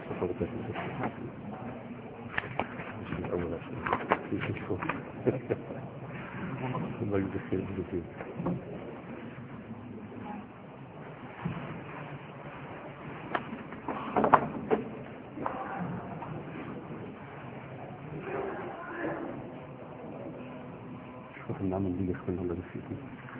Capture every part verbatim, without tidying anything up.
الله يجزيك خير. شوف النعمل دي يخلنا الله يفيكم.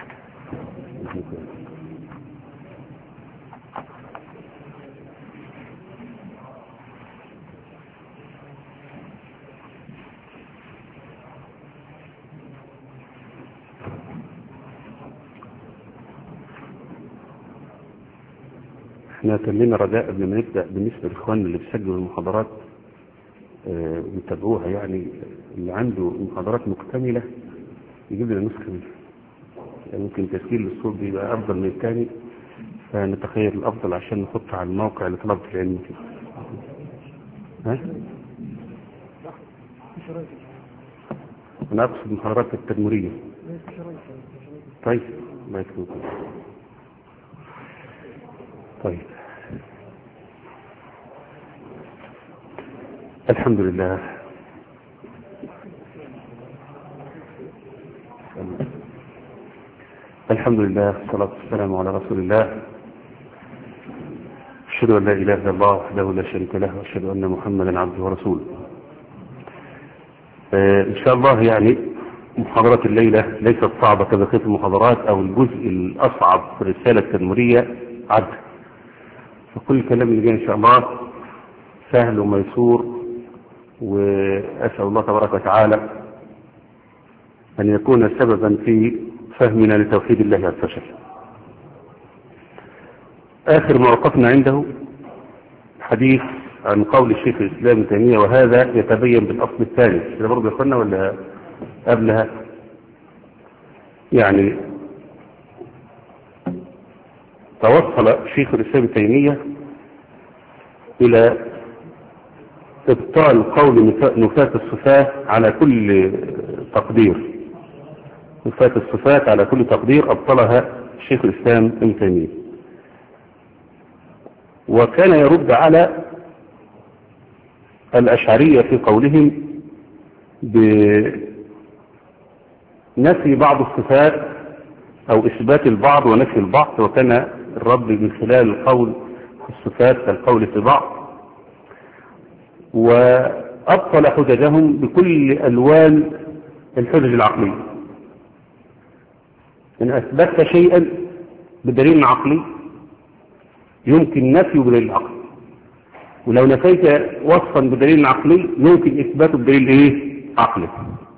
احنا كان لنا رجاء قبل ما نبدا بالنسبه لاخواننا اللي بيسجلوا المحاضرات ويتابعوها، آه يعني اللي عنده محاضرات مكتمله يجيب لنا نسخه منها. يعني ممكن تسجيل الصوت بيبقى افضل من الثاني، فنتخيل الافضل عشان نحط على الموقع لطلبه العلم كده. ها؟ انا اقصد المحاضرات التدمريه. طيب ما يكتبوا. طيب الحمد لله. الحمد لله والصلاة والسلام على رسول الله. أشهد أن لا إله إلا الله وحده لا شريك له، وأشهد أن محمدا عبده ورسوله. آه إن شاء الله يعني محاضرة الليلة ليست صعبة كبقية المحاضرات، أو الجزء الأصعب في الرسالة التدمرية عد. فكل الكلام اللي جاي إن شاء الله سهل وميسور، وأسأل الله تبارك وتعالى أن يكون سببا في فهمنا لتوحيد الله عز وجل. آخر ما وقفنا عنده حديث عن قول الشيخ الإسلام ابن تيمية، وهذا يتبين بالأصل الثاني. كده برضه يا اخوانا ولا قبلها؟ يعني توصل شيخ الإسلام ابن تيمية إلى ابطال قول نفاة الصفات على كل تقدير. نفاة الصفات على كل تقدير أبطلها شيخ الإسلام ابن تيمية، وكان يرد على الأشعرية في قولهم بنفي بعض الصفات أو إثبات البعض ونفي البعض، وكان الرد من خلال القول في الصفات كالقول في بعض. وأبطل حججهم بكل ألوان الحجج العقلية. إن أثبتت شيئا بدليل عقلي يمكن نفيه بدليل عقلي، ولو نفيت وصفا بدليل عقلي يمكن إثباته بدليل إيه؟ عقلي.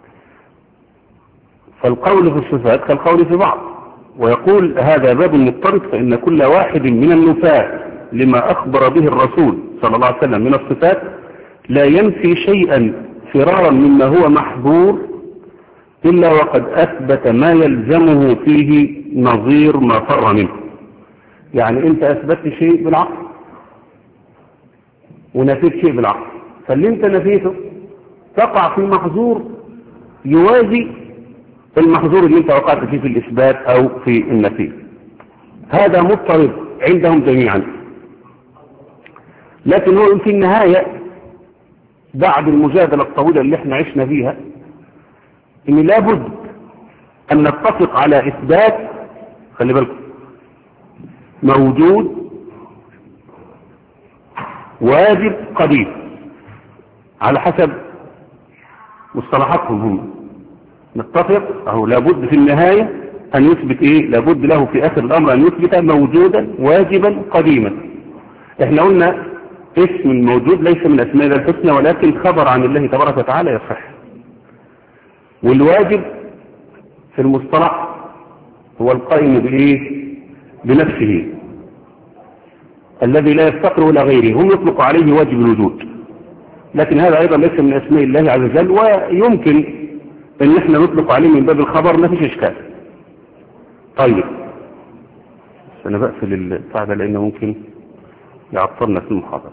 فالقول في الصفات كالقول في بعض. ويقول هذا باب مضطرد، فإن كل واحد من النفاة لما أخبر به الرسول صلى الله عليه وسلم من الصفات لا ينفي شيئا فرارا مما هو محظور إلا وقد أثبت ما يلزمه فيه نظير ما فر منه. يعني أنت أثبتت شيء بالعقل ونفيت شيء بالعقل، فاللي أنت نفيته تقع في محظور يوازي المحظور اللي أنت وقعت فيه في الإثبات أو في النفي. هذا مضطرد عندهم جميعا. لكن هو في النهاية بعد المجادلة الطويلة اللي احنا عشنا فيها ان لابد ان نتفق على اثبات، خلي بالكم، موجود واجب قديم على حسب مصطلحاتهم هم. نتفق اهو لابد في النهاية ان يثبت ايه؟ لابد له في اخر الامر ان يثبت موجودا واجبا قديما. احنا قلنا اسم الموجود ليس من اسماء الله الحسنى، ولكن خبر عن الله تبارك وتعالى يصح. والواجب في المصطلح هو القائم بايه؟ بنفسه الذي لا يفتقر الى غيره، هم يطلق عليه واجب الوجود، لكن هذا ايضا ليس من اسماء الله عز وجل، ويمكن ان احنا نطلق عليه من باب الخبر، ما فيش اشكال. طيب انا بقفل البتاع ده لانه ممكن يعطلنا في المحاضرة.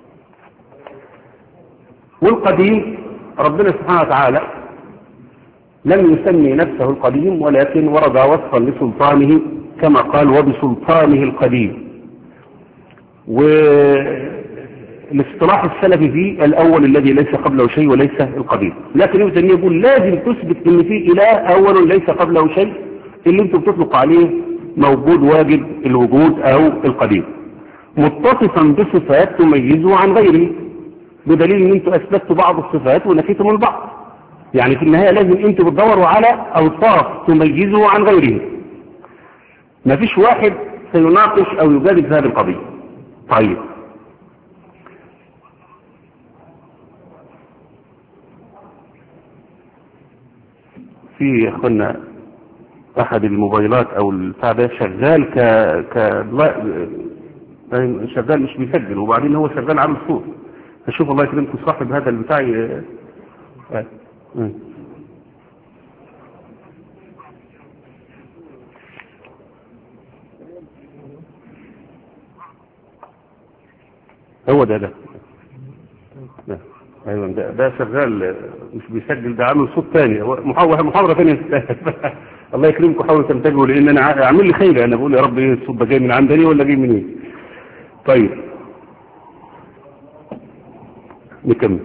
والقديم ربنا سبحانه وتعالى لم يسمي نفسه القديم، ولكن ورد وصفا لسلطانه كما قال وبسلطانه القديم. واللي الاصطلاح السلفي فيه الأول الذي ليس قبله شيء وليس القديم، لكن ابن تيمية يقول لازم تثبت ان في إله أول ليس قبله شيء، اللي انتم بتطلق عليه موجود واجب الوجود أو القديم، متصفا بصفات تميزه عن غيره، بدليل ان انتم أثبتوا بعض الصفات ونفيتم من بعض. يعني في النهاية لازم انتم بتدوروا على أوصاف تميزه عن غيره. ما فيش واحد سيناقش أو يجادل في هذه القضية. طيب في يا اخوانا احد الموبايلات او البتاع ده شغال ك ك لا شغال مش بيسجل، وبعدين هو شغال عامل صوت، فشوف الله يكرمكم صاحب هذا البتاع ي... هو ده ده ده ايوه ده ده شغال مش بيسجل، ده عامل صوت ثاني، محاضره محاضره ثانيه. الله يكرمكم حاولوا تنتبهوا، لان انا اعمل لي خير، انا بقول يا رب ايه الصوت ده جاي من عندني ولا جاي منين؟ إيه؟ طيب نكمل.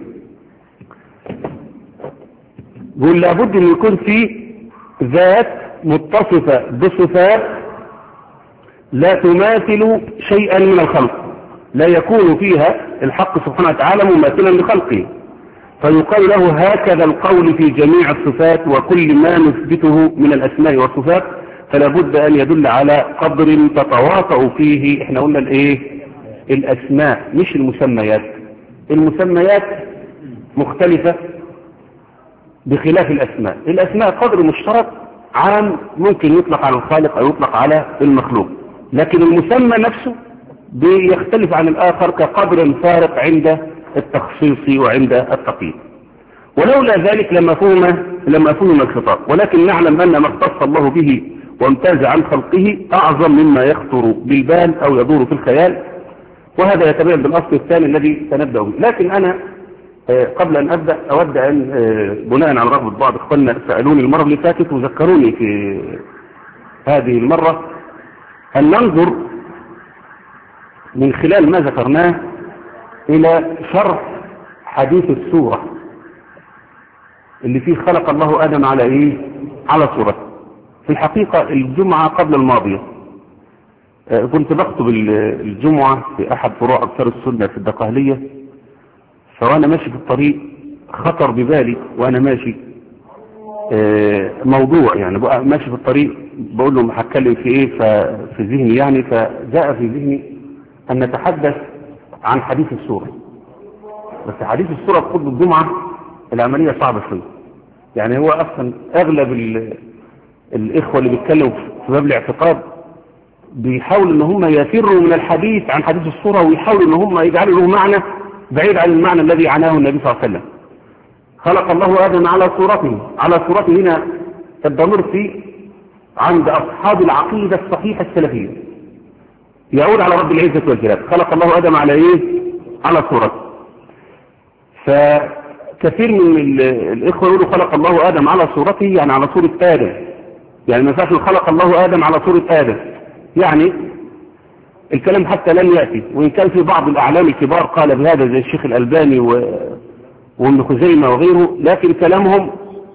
بيقول لابد ان يكون في ذات متصفه بصفات لا تماثل شيئا من الخلق، لا يكون فيها الحق سبحانه وتعالى مماثلا لخلقه، فيقال له هكذا القول في جميع الصفات وكل ما نثبته من الأسماء والصفات، فلا بد أن يدل على قدر تتواطؤ فيه. احنا قلنا الايه؟ الأسماء مش المسميات. المسميات مختلفة بخلاف الأسماء. الأسماء قدر مشترك عام ممكن يطلق على الخالق أو يطلق على المخلوق، لكن المسمى نفسه بيختلف عن الآخر كقدر فارق عند التخصيص وعند التقييد. ولولا ذلك لما فهم لما فهم الخطاب، ولكن نعلم أن ما اختص الله به وامتاز عن خلقه أعظم مما يخطر بالبال أو يدور في الخيال، وهذا يتبين بالأصل الثاني الذي سنبدأ به. لكن أنا قبل أن أبدأ أود أن بناء على رغبة بعض إخواننا سألوني المرة اللي فاتت وذكروني في هذه المرة أن ننظر من خلال ما ذكرناه إلى شرح حديث السورة اللي فيه خلق الله آدم على إيه؟ على صورته. في الحقيقة الجمعة قبل الماضية كنت بخطب الجمعة في أحد فروع أكثر السنة في الدقهلية، فوأنا ماشي في الطريق خطر ببالي وأنا ماشي موضوع، يعني بقى ماشي في الطريق بقول لهم هتكلم في إيه في ذهني، يعني فجاء في ذهني أن نتحدث عن حديث السورة. بس حديث السورة في خطبة الجمعة العملية صعبة شوية، يعني هو أصلا أغلب الإخوة اللي بيتكلموا في باب الاعتقاد بيحاولوا ان هم يفروا من الحديث عن حديث الصورة، ويحاولوا ان هم يجعلوا له معنى بعيد عن المعنى الذي عناه النبي صلى الله عليه وسلم. خلق الله آدم على صورته، على صورته هنا الضمير في عند أصحاب العقيدة الصحيحة السلفية يعود على رب العزة والجلال. خلق الله آدم على ايه؟ على صورته. فكثير من الإخوة يقولوا خلق الله آدم على صورته يعني على صورة آدم، يعني ما ينفعش خلق الله آدم على صورة آدم، يعني الكلام حتى لم يأتي. وإن كان في بعض الأعلام الكبار قال بهذا زي الشيخ الألباني وابن خزيمة وغيره، لكن كلامهم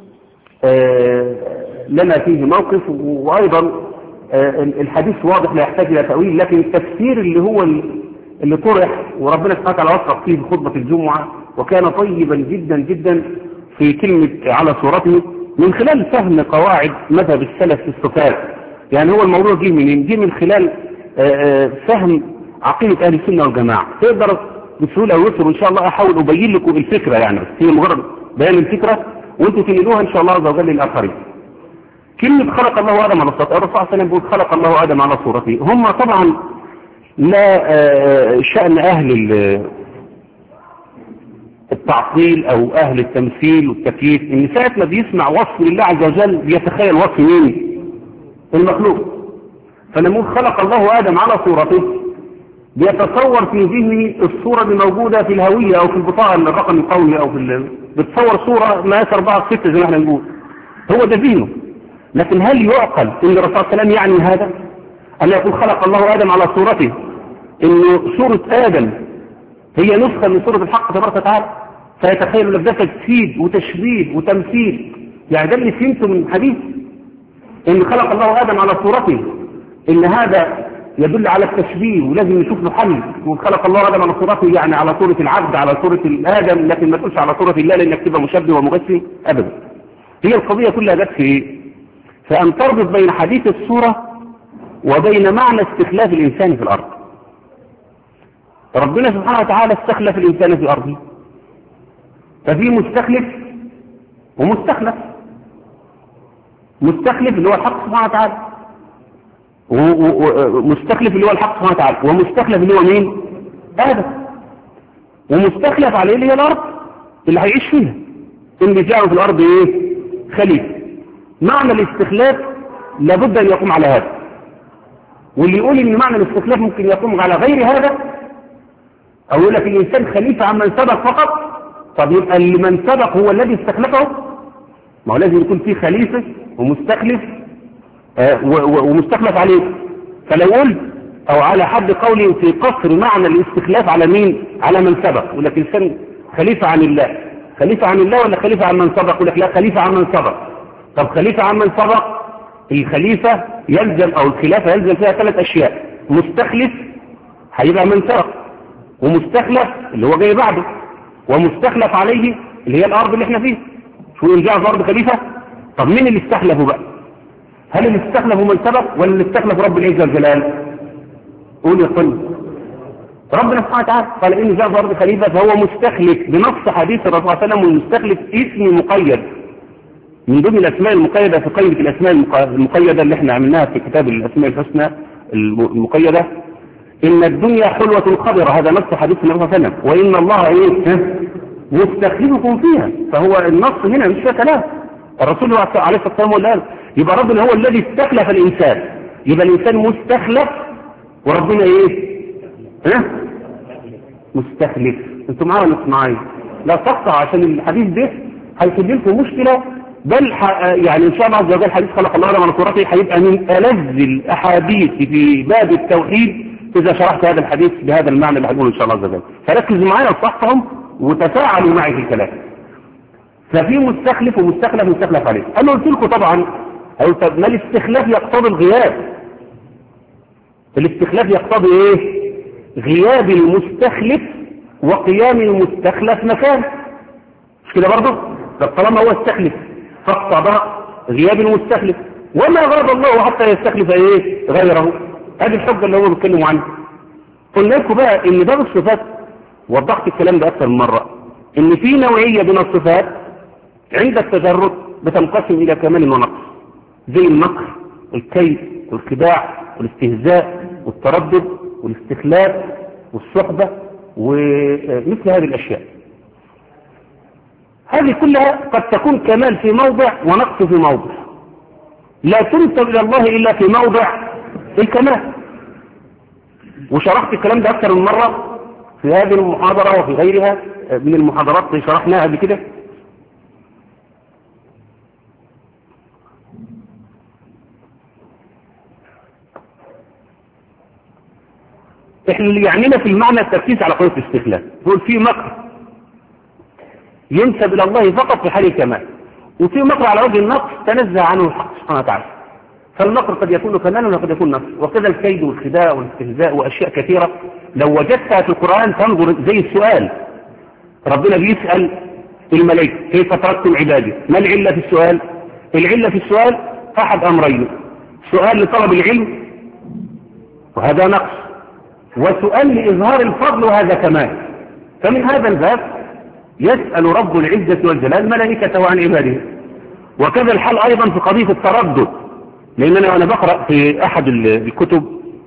لنا فيه موقف، وأيضا الحديث واضح لا يحتاج إلى تأويل، لكن التفسير اللي هو اللي طرح وربنا سبحانه وتعالى وفق فيه خطبة الجمعة وكان طيبا جدا جدا في كلمة على صورته من خلال فهم قواعد مذهب السلف في الصفات. يعني هو الموضوع جه منين؟ جه من خلال فهم عقيدة أهل السنة والجماعة. تقدر بسهولة ويسر، وإن شاء الله أحاول أبين لكم الفكرة، يعني بس هي مجرد بيان الفكرة وأنتم تنقلوها إن شاء الله عز وجل للآخرين. كلمة خلق الله آدم على صورته، الرسول صلى الله عليه وسلم بيقول خلق الله آدم على صورته. هم طبعا لا شأن أهل التعطيل أو أهل التمثيل والتكييف إن ساعة ما بيسمع وصف لله عز وجل بيتخيل وصف مين؟ المخلوق. فلما خلق الله آدم على صورته بيتصور في ذهنه الصورة اللي موجودة في الهوية أو في البطاقة الرقم القومي أو في ال... بتصور صورة مقاس أربعة ستة زي ما احنا نقول، هو ده ذهنه. لكن هل يعقل إن الرسول صلى الله عليه وسلم يعني هذا؟ أن يقول خلق الله آدم على صورته، إنه صورة آدم هي نسخة من سورة الحق تبارك وتعالى، فيتخيل لك ده تجسيد وتشبيه وتمثيل. يعني ده اللي فهمته من الحديث، ان خلق الله آدم على صورته، ان هذا يدل على التشبيه ولازم نشوف له حل. وخلق الله آدم على صورته يعني على صورة العبد، على صورة الآدم، لكن ما تقولش على صورة الله لأنك تبقى مشبه ومجسم أبدا. هي القضية كلها جت في ايه؟ فأن تربط بين حديث الصورة وبين معنى استخلاف الإنسان في الأرض. ربنا سبحانه وتعالى استخلف الإنسان في أرضه، ففي مستخلف ومستخلف. مستخلف اللي هو الحق سبحانه وتعالى، ومستخلف اللي هو الحق سبحانه وتعالى، ومستخلف اللي هو مين؟ آدم. ومستخلف عليه اللي هي الأرض اللي هيعيش فيها، اللي جاءوا في الأرض ايه؟ خليفة. معنى الاستخلاف لابد أن يقوم على هذا، واللي يقول ان معنى الاستخلاف ممكن يقوم على غير هذا، او يقول لك الانسان خليفة عن من سبق فقط، طب يبقى اللي من سبق هو الذي استخلفه؟ ما هو لازم يكون فيه خليفة ومستخلف آه ومستخلف عليه. فلو قلت او على حد قولي في قصر معنى الاستخلاف على مين؟ على من سبق. يقول لك الانسان خليفة عن الله، خليفة عن الله ولا خليفة عن من سبق؟ يقول لك لا، خليفة عن من سبق. طب خليفة عن من سبق، الخليفة يلزم او الخلافة يلزم فيها ثلاث اشياء: مستخلف هيبقى من سبق، ومستخلف اللي هو جاي بعده، ومستخلف عليه اللي هي الارض اللي احنا فيها. شو اللي جاء في ارض خليفة؟ طب مين اللي استخلفه بقى؟ هل اللي استخلفه من سبق ولا اللي استخلف رب العزة والجلال؟ قول يا اخواني. ربنا سبحانه وتعالى قال ان جاء في ارض خليفة فهو مستخلف بنص حديث الرسول صلى الله عليه وسلم. والمستخلف اسم مقيد من ضمن الاسماء المقيدة في قائمة الاسماء المقيدة اللي احنا عملناها في كتاب الاسماء الحسنى المقيدة. ان الدنيا حلوة خضرة، هذا نص حديث النبي صلى الله عليه وسلم. وان الله ايه؟ مستخلفكم فيها. فهو النص هنا مش فيها كلام، الرسول عليه الصلاة والسلام قال يبقى ربنا هو الذي استخلف الانسان، يبقى الانسان مستخلف وربنا ايه؟ ها؟ مستخلف. انتوا معايا ولا مش معايا؟ لا تقطع، عشان الحديث ده هيسبب لكم مشكلة. بل يعني ان شاء الله عز وجل حديث خلق الله آدم على صورته هيبقى من ألذ الاحاديث في باب التوحيد اذا شرحت هذا الحديث بهذا المعنى اللي هنقوله ان شاء الله عز وجل. فركزوا معايا وصحهم وتفاعلوا معي في الكلام. ففي مستخلف ومستخلف مستخلف عليه. انا قلت لكم طبعا، قلت ما الاستخلاف يقتضي الغياب. الاستخلاف يقتضي ايه؟ غياب المستخلف وقيام المستخلف مكان. مش كده برضه؟ طب طالما هو استخلف فاقتضى غياب المستخلف، وما غاب الله حتى يستخلف ايه؟ غيره. هذه الحجة اللي هو بيتكلموا عنها. قلنا لكم بقى ان باب الصفات، وضحت الكلام ده اكثر من مرة، ان في نوعية من الصفات عند التجرد بتنقسم الى كمال ونقص، زي المكر والكيد والخداع والاستهزاء والتردد والاستخلاف والصحبة ومثل هذه الاشياء. هذه كلها قد تكون كمال في موضع ونقص في موضع، لا تنسب الى الله الا في موضع الكمال. وشرحت الكلام ده اكثر من مرة في هذه المحاضرة وفي غيرها من المحاضرات اللي شرحناها قبل كده. احنا اللي يعنينا في المعنى التركيز على قضية الاستخلاف. يقول في مكر ينسب الى الله فقط في حال الكمال، وفي مكر على وجه النقص تنزه عنه الحق سبحانه وتعالى. فالمكر قد يكون كمالا وقد يكون نقص، وكذا الكيد والخداع والاستهزاء واشياء كثيرة لو وجدتها في القرآن تنظر زي السؤال. ربنا بيسأل الملائكة كيف تركتم عبادي؟ ما العلة في السؤال؟ العلة في السؤال احد امرين: سؤال لطلب العلم وهذا نقص، وسؤال لإظهار الفضل وهذا كمال. فمن هذا الباب يسأل رب العزة والجلال ملائكته عن عباده. وكذا الحال أيضا في قضية التردد، لأن أنا وأنا بقرأ في أحد الكتب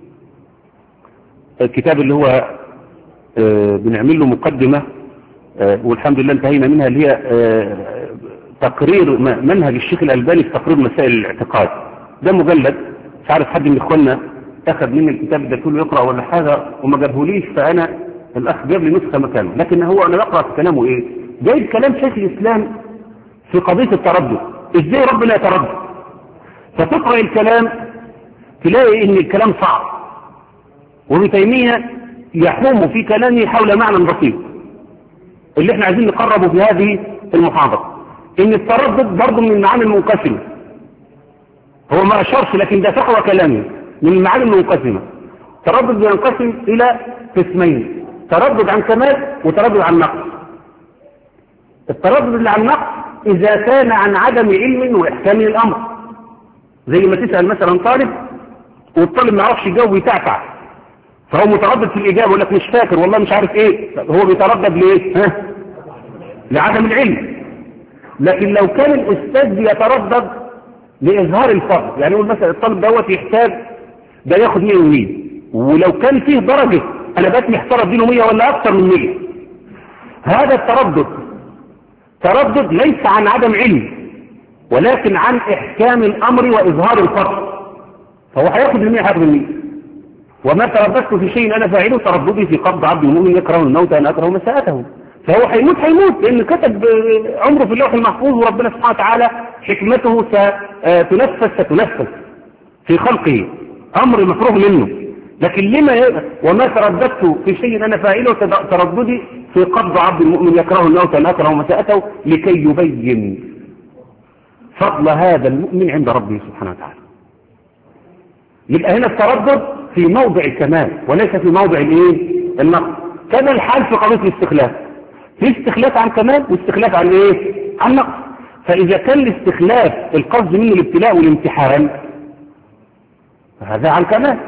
الكتاب اللي هو بنعمل له مقدمة والحمد لله انتهينا منها، اللي هي تقرير منهج الشيخ الألباني في تقرير مسائل الاعتقاد. ده مجلد، مش عارف حد من إخواننا أخذ مني الكتاب ده كله يقرأ ولا حاجة وما جابهوليش، فأنا الأخ جاب لي نسخة مكانه. لكن هو أنا بقرأ في كلامه إيه؟ جايب كلام شيخ الإسلام في قضية التردد، إزاي ربنا يتردد. فتقرأ الكلام تلاقي إن الكلام صعب. وابن تيمية يحوم في كلامه حول معنى بسيط اللي احنا عايزين نقربه في هذه المحاضرة، ان التردد برضه من المعاني المنقسمة. هو ما اشارش لكن ده فحوى كلامه من المعاني المنقسمة. تردد بينقسم الى قسمين، تردد عن كمال وتردد عن نقص. التردد اللي عن نقص اذا كان عن عدم علم واحكام الامر، زي ما تسأل مثلا طالب والطالب ما يعرفش يجاوب ويتعتع، فهو متردد في الاجابه يقول لك مش فاكر والله مش عارف ايه، هو بيتردد ليه؟ ها؟ لعدم العلم. لكن لو كان الاستاذ بيتردد لاظهار الفضل، يعني يقول مثلا الطالب دوت يحتاج ده ياخد مية ومية، ولو كان فيه درجه انا بس محتار اديله مية ولا اكثر من مية، هذا التردد تردد ليس عن عدم علم ولكن عن احكام الامر واظهار الفضل، فهو هياخد المية هياخد المية. وما ترددت في شيء انا فاعله ترددي في قبض عبد المؤمن يكره الموت انا اكره مساءته. فهو هيموت هيموت لان كتب عمره في اللوح المحفوظ، وربنا سبحانه وتعالى حكمته ستنفذ ستنفذ في خلقه، امر مفروغ منه. لكن لما ي... وما ترددت في شيء انا فاعله ترددي في قبض عبد المؤمن يكره الموت انا اكره مساءته لكي يبين فضل هذا المؤمن عند ربه سبحانه وتعالى. يبقى هنا التردد في موضع الكمال وليس في موضع الايه؟ النقص. كما الحال في قضيه الاستخلاف، في استخلاف عن كمال واستخلاف عن ايه؟ عن نقص. فاذا كان الاستخلاف القصد منه الابتلاء والامتحان فهذا عن كمال،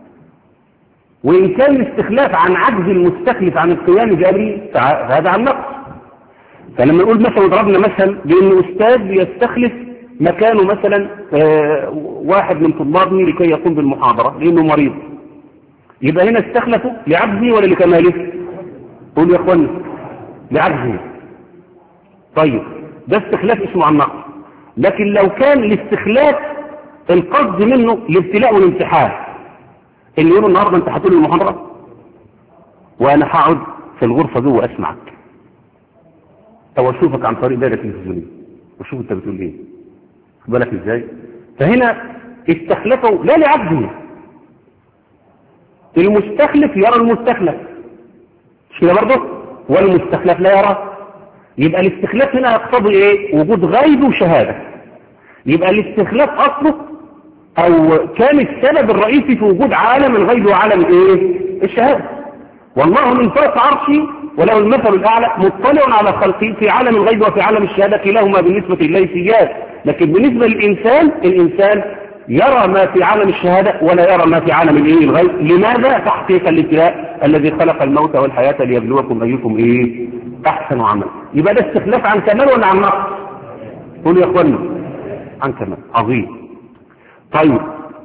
وان كان الاستخلاف عن عجز المستخلف عن القيام بأمره فهذا عن نقص. فلما نقول مثلا ضربنا مثل بان استاذ يستخلف مكانه مثلا آه واحد من طلابه لكي يقوم بالمحاضرة لانه مريض، يبقى هنا استخلفه لعجزه ولا لكماله؟ قول يا اخوانا لعجزه. طيب ده استخلاف اسمه عن نقص. لكن لو كان الاستخلاف القصد منه الابتلاء والامتحان، اللي يقولوا النهارده انت هتقول المحاضرة وانا هقعد في الغرفة دي واسمعك او اشوفك عن طريق دائرة التلفزيونية وشوف انت بتقول ايه، خد بالك ازاي؟ فهنا استخلفه لا لعبده، المستخلف يرى المستخلف مش كده برضه، والمستخلف لا يرى. يبقى الاستخلاف هنا يقتضي ايه؟ وجود غيب وشهادة. يبقى الاستخلاف اصله او كان السبب الرئيسي في وجود عالم الغيب وعالم ايه؟ الشهادة. والله من فوق عرشه وله المثل الاعلى مطلع على خلقه في عالم الغيب وفي عالم الشهادة، كلاهما بالنسبة لله سيئات. لكن بالنسبة للإنسان، الإنسان يرى ما في عالم الشهادة ولا يرى ما في عالم الايه؟ الغيب. لماذا؟ تحقيق الابتلاء الذي خلق الموت والحياة ليبلوكم أيكم ايه؟ أحسن عمل. يبقى ده استخلاف عن كمال ولا عن نقص؟ قولوا يا اخوانا عن كمال. عظيم. طيب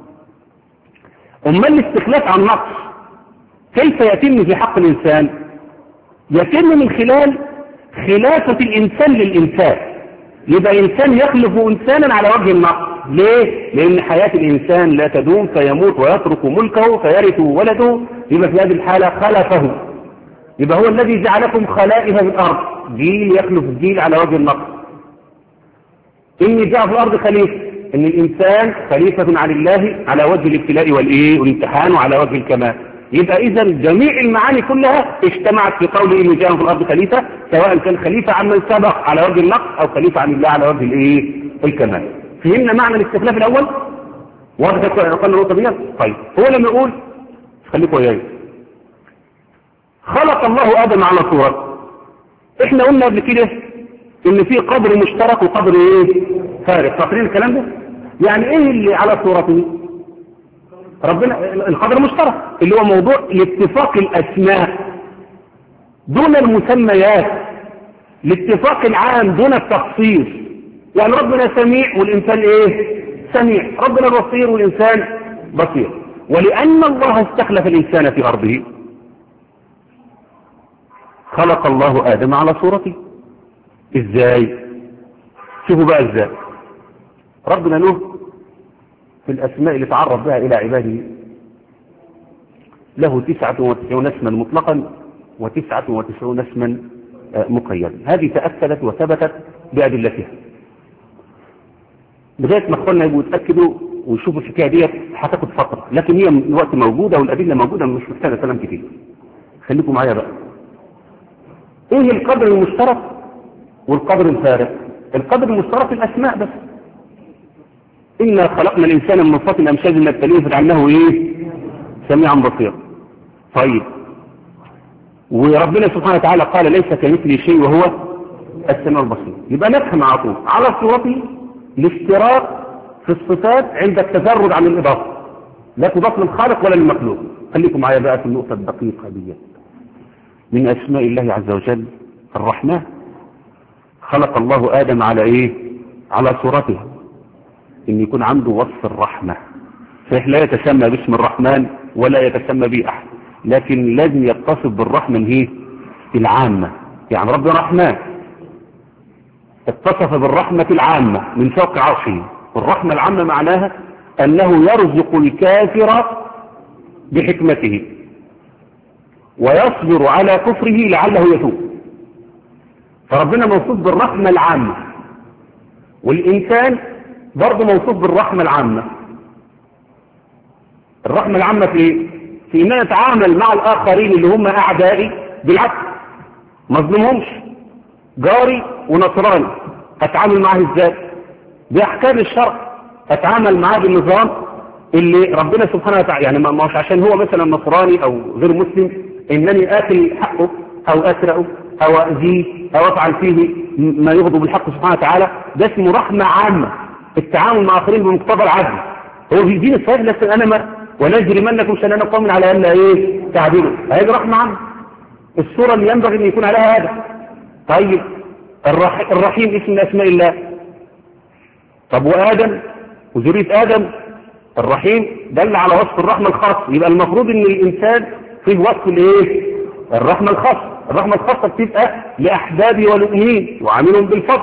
أما الاستخلاف عن نقص كيف يتم في حق الإنسان؟ يتم من خلال خلافة الإنسان للإنسان. يبقى إنسان يخلف إنسانا على وجه النقص. ليه؟ لأن حياة الإنسان لا تدوم فيموت ويترك ملكه فيرث ولده. يبقى في هذه الحالة خلفه. يبقى هو الذي جعلكم خلائف في الأرض، جيل يخلف جيل على وجه النقص. إني جاء في الأرض خليفة، إن الإنسان خليفة عن الله على وجه الابتلاء والإيه والامتحان وعلى وجه الكمال. يبقى إذا جميع المعاني كلها اجتمعت في قول إني جاء في الأرض خليفة، سواء كان خليفة عن من سبق على وجه النقص أو خليفة عن الله على وجه الإيه الكمال. فهمنا معنى الاستخلاف الأول؟ واضح قلنا النقطة دي؟ طيب هو لما يقول خليكم وياي خلق الله آدم على صورته. احنا قلنا قبل كده ان في قدر مشترك وقدر ايه فارق، فاكرين الكلام ده؟ يعني ايه اللي على صورته؟ ربنا القدر المشترك اللي هو موضوع الاتفاق الاسماء دون المسميات، الاتفاق العام دون التخصيص. يعني ربنا سميع والانسان ايه سميع، ربنا بصير والانسان بصير. ولان الله استخلف الانسان في ارضه خلق الله آدم على صورته. ازاي؟ شوفوا بقى ازاي ربنا له في الاسماء اللي تعرف بها الى عباده له تسعة وتسعون اسما مطلقا وتسعة وتسعون اسما مقيدا. هذه تأكدت وثبتت بأدلتها. بداية ما اخواننا يبقوا يتأكدوا ويشوفوا الحكاية ديت هتاخد فترة، لكن هي الوقت موجودة والأدلة موجودة مش محتاجة كلام كتير. خليكم معايا بقى. ايه القدر المشترك والقدر الفارق؟ القدر المشترك الاسماء بس. إنا خلقنا الإنسان من نطفة أمشاج نبتليه فجعلناه إيه؟ سميعا بصيرا. طيب، وربنا سبحانه وتعالى قال ليس كمثله شيء وهو السميع البصير. يبقى نفهم على طول على صورته الاشتراك في الصفات عند التجرد عن الإضافة، لا تضاف للخالق ولا للمخلوق. خليكم معايا بقى في النقطة الدقيقة دي. من أسماء الله عز وجل الرحمن. خلق الله آدم على إيه؟ على صورته، إن يكون عنده وصف الرحمة. صحيح لا يتسمى باسم الرحمن ولا يتسمى به أحد، لكن لازم يتصف بالرحمة هي العامة. يعني ربنا رحمن اتصف بالرحمة العامة من فوق عرشه. والرحمة العامة معناها أنه يرزق الكافر بحكمته ويصبر على كفره لعله يتوب. فربنا موصوف بالرحمة العامة، والإنسان برضه موصوف بالرحمة العامة. الرحمة العامة في ايه؟ في ان اتعامل مع الاخرين اللي هم اعدائي بالعكس، ما اظلمهمش. جاري ونصراني اتعامل معاه ازاي؟ باحكام الشرع. اتعامل معاه بالنظام اللي ربنا سبحانه وتعالى، يعني ما مش عشان هو مثلا نصراني او غير مسلم انني اكل حقه او اسرقه او اذيه او افعل فيه ما يغضب الحق سبحانه وتعالى. ده اسمه رحمة عامة، التعامل مع اخرين بمقتضى العدل. هو في دين الصحيح لكن انا ما ولا يجرمنكم شنآن قوم على الا ايه تعدلوا. هذه رحمة عامة، الصورة اللي ينبغي ان يكون عليها هذا. طيب، الرح... الرحيم اسم من اسماء الله. طب وادم وذرية ادم الرحيم دل على وصف الرحمة الخاص. يبقى المفروض ان الانسان فيه وصف الايه؟ الرحمة الخاصة. الرحمة الخاصة بتبقى لاحبابي والمؤمنين وعاملهم بالفضل،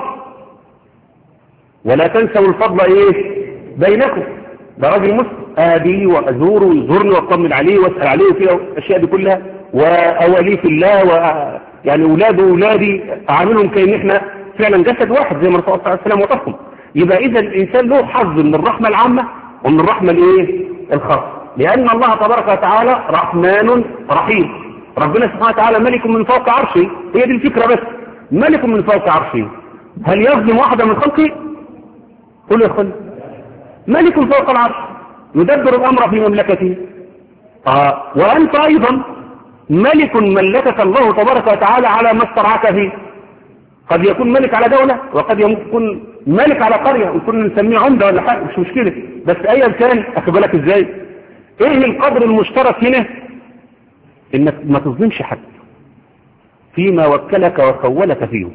ولا تنسوا الفضل ايه بينكم. ده راجل مسلم ادي وازوره ويزورني واطمن عليه واسال عليه وفي الاشياء دي كلها، واوليه في الله، و يعني اولاده واولادي اعاملهم كأن احنا فعلا جسد واحد زي ما الرسول صلى الله عليه وسلم وصفهم. يبقى اذا الانسان له حظ من الرحمه العامه ومن الرحمه الايه الخاصه، لان الله تبارك وتعالى رحمن رحيم. ربنا سبحانه وتعالى ملك من فوق عرشه. هي دي الفكره بس، ملك من فوق عرشه. هل يظلم واحده من خلقه؟ قل يا اخوان، ملك فوق العرش يدبر الامر في مملكته. آه. وانت ايضا ملك ملكك الله تبارك وتعالى على ما استرعاك فيه. قد يكون ملك على دولة، وقد يكون ملك على قرية ويكون نسميه عمدة ولا حاجة، مش مشكلة. بس ايا كان اخد بالك ازاي. ايه القدر المشترك هنا؟ انك ما تظلمش حد فيما وكلك وخولك فيه.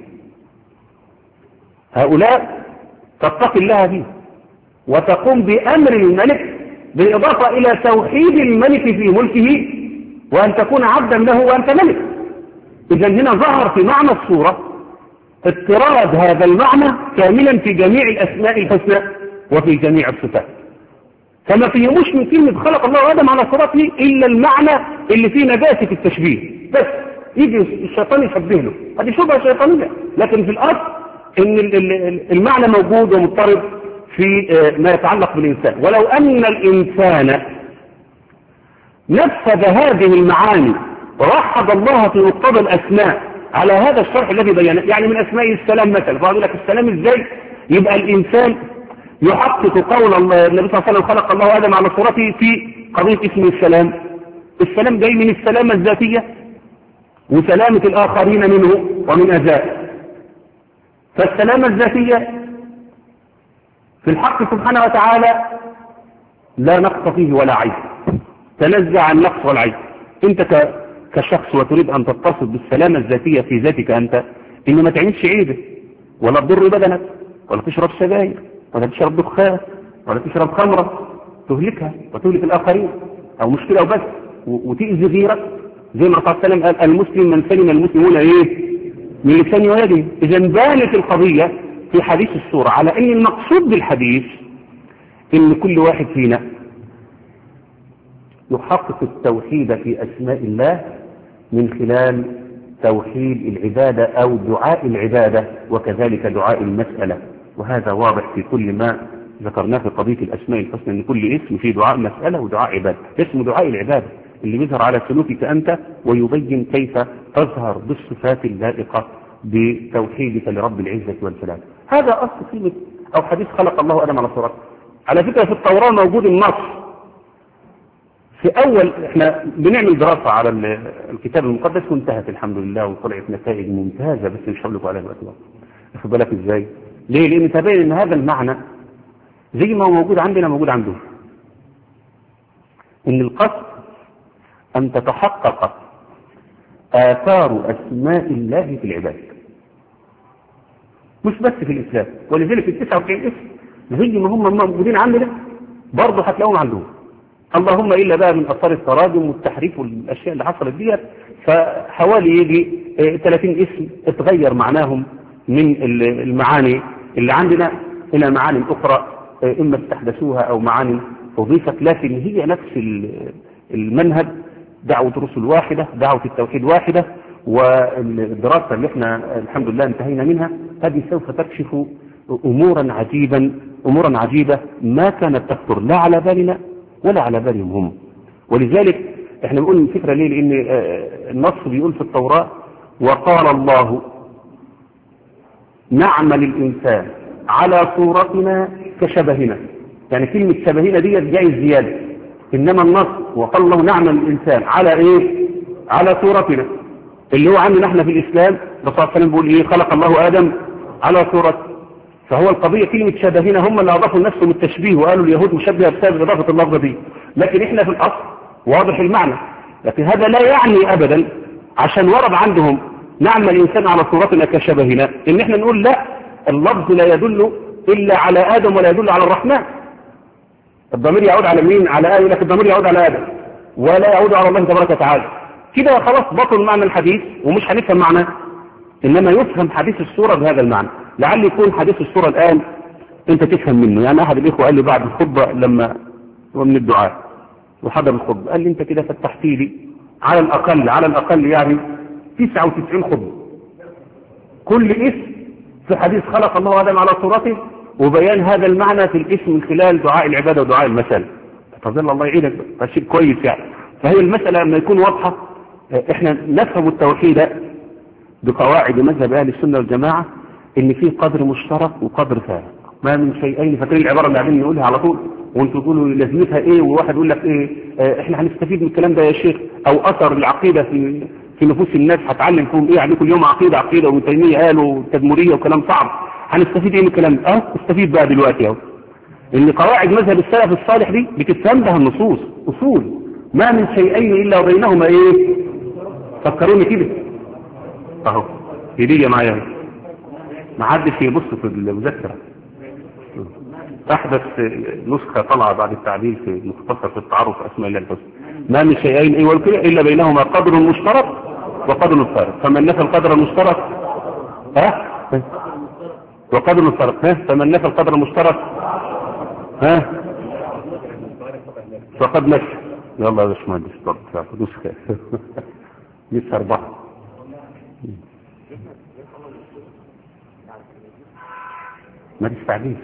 هؤلاء تتقي الله فيه وتقوم بأمر الملك بالإضافة إلى توحيد الملك في ملكه وأن تكون عبدا له وأنت ملك. إذا هنا ظهر في معنى الصورة اضطراد هذا المعنى كاملا في جميع الأسماء الحسنى وفي جميع الصفات. فما فيه مش من كلمة خلق الله آدم على صورته إلا المعنى اللي فيه نجاسة التشبيه بس. يجي الشيطان يشبه له، هذه شبهة شيطانية، لكن في الأصل إن المعنى موجود ومضطرب في ما يتعلق بالإنسان. ولو أن الإنسان نفذ هذه المعاني ووحد الله في مقتضى الأسماء على هذا الشرح الذي بيناه، يعني من أسماء السلام مثلا، فأقول لك السلام إزاي؟ يبقى الإنسان يحقق قول الله النبي صلى الله عليه وسلم خلق الله آدم على صورته في قضية اسم السلام. السلام جاي من السلامة الذاتية وسلامة الآخرين منه ومن أذاه. فالسلامة الذاتية في الحق سبحانه وتعالى لا نقص فيه ولا عيب، تنزع عن النقص والعيب. انت كشخص وتريد ان تتصف بالسلامة الذاتية في ذاتك انت، ان ما تعملش عيبه ولا تضر بدنك ولا تشرب سجاير ولا تشرب دخان ولا تشرب خمرة تهلكها وتهلك الاخرين او مشكلة وبس وتأذي غيرك، زي ما الرسول صلى الله عليه وسلم قال المسلم من سلم المسلمون ايه من لسان ويده. اذا بانت القضية في حديث السورة على ان المقصود بالحديث ان كل واحد فينا يحقق التوحيد في اسماء الله من خلال توحيد العبادة او دعاء العبادة وكذلك دعاء المسألة. وهذا واضح في كل ما ذكرناه في قضية الاسماء الحسنى، ان كل اسم فيه دعاء مسألة ودعاء عبادة. اسم دعاء العبادة اللي بيظهر على سلوكك أنت، ويبين كيف تظهر بالصفات اللائقة بتوحيدك لرب العزة والجلال. هذا أصل كلمة أو حديث خلق الله آدم على صورته. على فكرة في التوراة موجود النص. في أول إحنا بنعمل دراسة على الكتاب المقدس وانتهت الحمد لله وطلعت نتائج ممتازة، بس مش هقول لكم عليها دلوقتي. واخد بالك إزاي؟ ليه؟ لأن تبين إن هذا المعنى زي ما هو موجود عندنا موجود عندهم. إن القصد أن تتحقق آثار أسماء الله في العباد، مش بس في الإسلام. ولذلك التسعة وتسعين اسم زي ما هم موجودين عندنا برضه هتلاقوهم عندهم، اللهم إلا بقى من أثار التراجم والتحريف والأشياء اللي حصلت ديت. فحوالي يجي ثلاثين اسم اتغير معناهم من المعاني اللي عندنا إلى معاني أخرى، إما استحدثوها أو معاني أضيفت، لكن هي نفس المنهج، دعوة رسل واحدة، دعوة التوحيد واحدة. والدراسة اللي احنا الحمد لله انتهينا منها هذه سوف تكشف أمورا عجيبا أمورا عجيبة ما كانت تخطر لا على بالنا ولا على بالهم هم. ولذلك احنا بنقول الفكرة ليه؟ لأن النص بيقول في التوراة وقال الله نعمل الإنسان على صورتنا كشبهنا. يعني كلمة شبهنا دي جاي زيادة، إنما النص وقال الله نعمل الإنسان على إيه؟ على صورتنا، اللي هو عندنا احنا في الإسلام الرسول صلى الله عليه وسلم بيقول إيه؟ خلق الله آدم على صورته. فهو القضية كلمة شبهنا هم اللي أضافوا لنفسهم التشبيه وقالوا اليهود مشبهة بسبب إضافة اللفظة دي، لكن إحنا في الأصل واضح المعنى. لكن هذا لا يعني أبدا عشان ورد عندهم نعمل الإنسان على صورتنا كشبهنا إن إحنا نقول لا، اللفظ لا يدل إلا على آدم ولا يدل على الرحمن. الضمير يعود على مين؟ على آدم، لكن الضمير يعود على آدم ولا يعود على الله تبارك وتعالى. كده خلاص بطل معنى الحديث ومش هنفهم معناه، إنما يفهم حديث الصورة بهذا المعنى. لعل يكون حديث الصورة الآن أنت تفهم منه. يعني أحد الإخوة قال لي بعد الخطبة لما هو من الدعاء وحضر الخطبة قال لي أنت كده فتحت لي على الأقل على الأقل يعني تسعة وتسعين خطبة، كل اسم في حديث خلق الله آدم على صورته وبيان هذا المعنى في الاسم من خلال دعاء العبادة ودعاء المسألة. فظل الله يعينك، فشيء كويس يعني. فهي المسألة لما يكون واضحة احنا نفهم التوحيد بقواعد مذهب اهل السنة والجماعة ان في قدر مشترك وقدر فارق، ما من شيئين. فاكرين العبارة اللي قاعدين نقولها على طول وانتوا تقولوا لازمتها ايه وواحد يقول لك ايه؟ اه احنا هنستفيد من الكلام ده يا شيخ، او اثر العقيدة في في نفوس الناس هتعلم فيهم ايه؟ عليكم اليوم عقيدة عقيدة وابن تيمية قالوا تدمرية وكلام صعب، هنستفيد ايه من الكلام ده؟ اه استفيد بقى دلوقتي اهو ان قواعد مذهب السلف الصالح دي بتتفهم بها النصوص اصول، ما من شيئين الا وبينهما ايه؟ فكروني كده اهو هديه معايا، ما حدش يبص في المذكره. احدث نسخه طالعه بعد التعديل في مختصر في التعرف اسماء الله الحسنى، ما من شيئين ايه والكل الا بينهما قدر مشترك وقدر فارق، فمن نفى القدر المشترك ها وقدر مشترك ها فمن نفى القدر المشترك ها فقد نفى. يلا يا باشمهندس طب نسخه لسه أربعة. ما تستعجلش.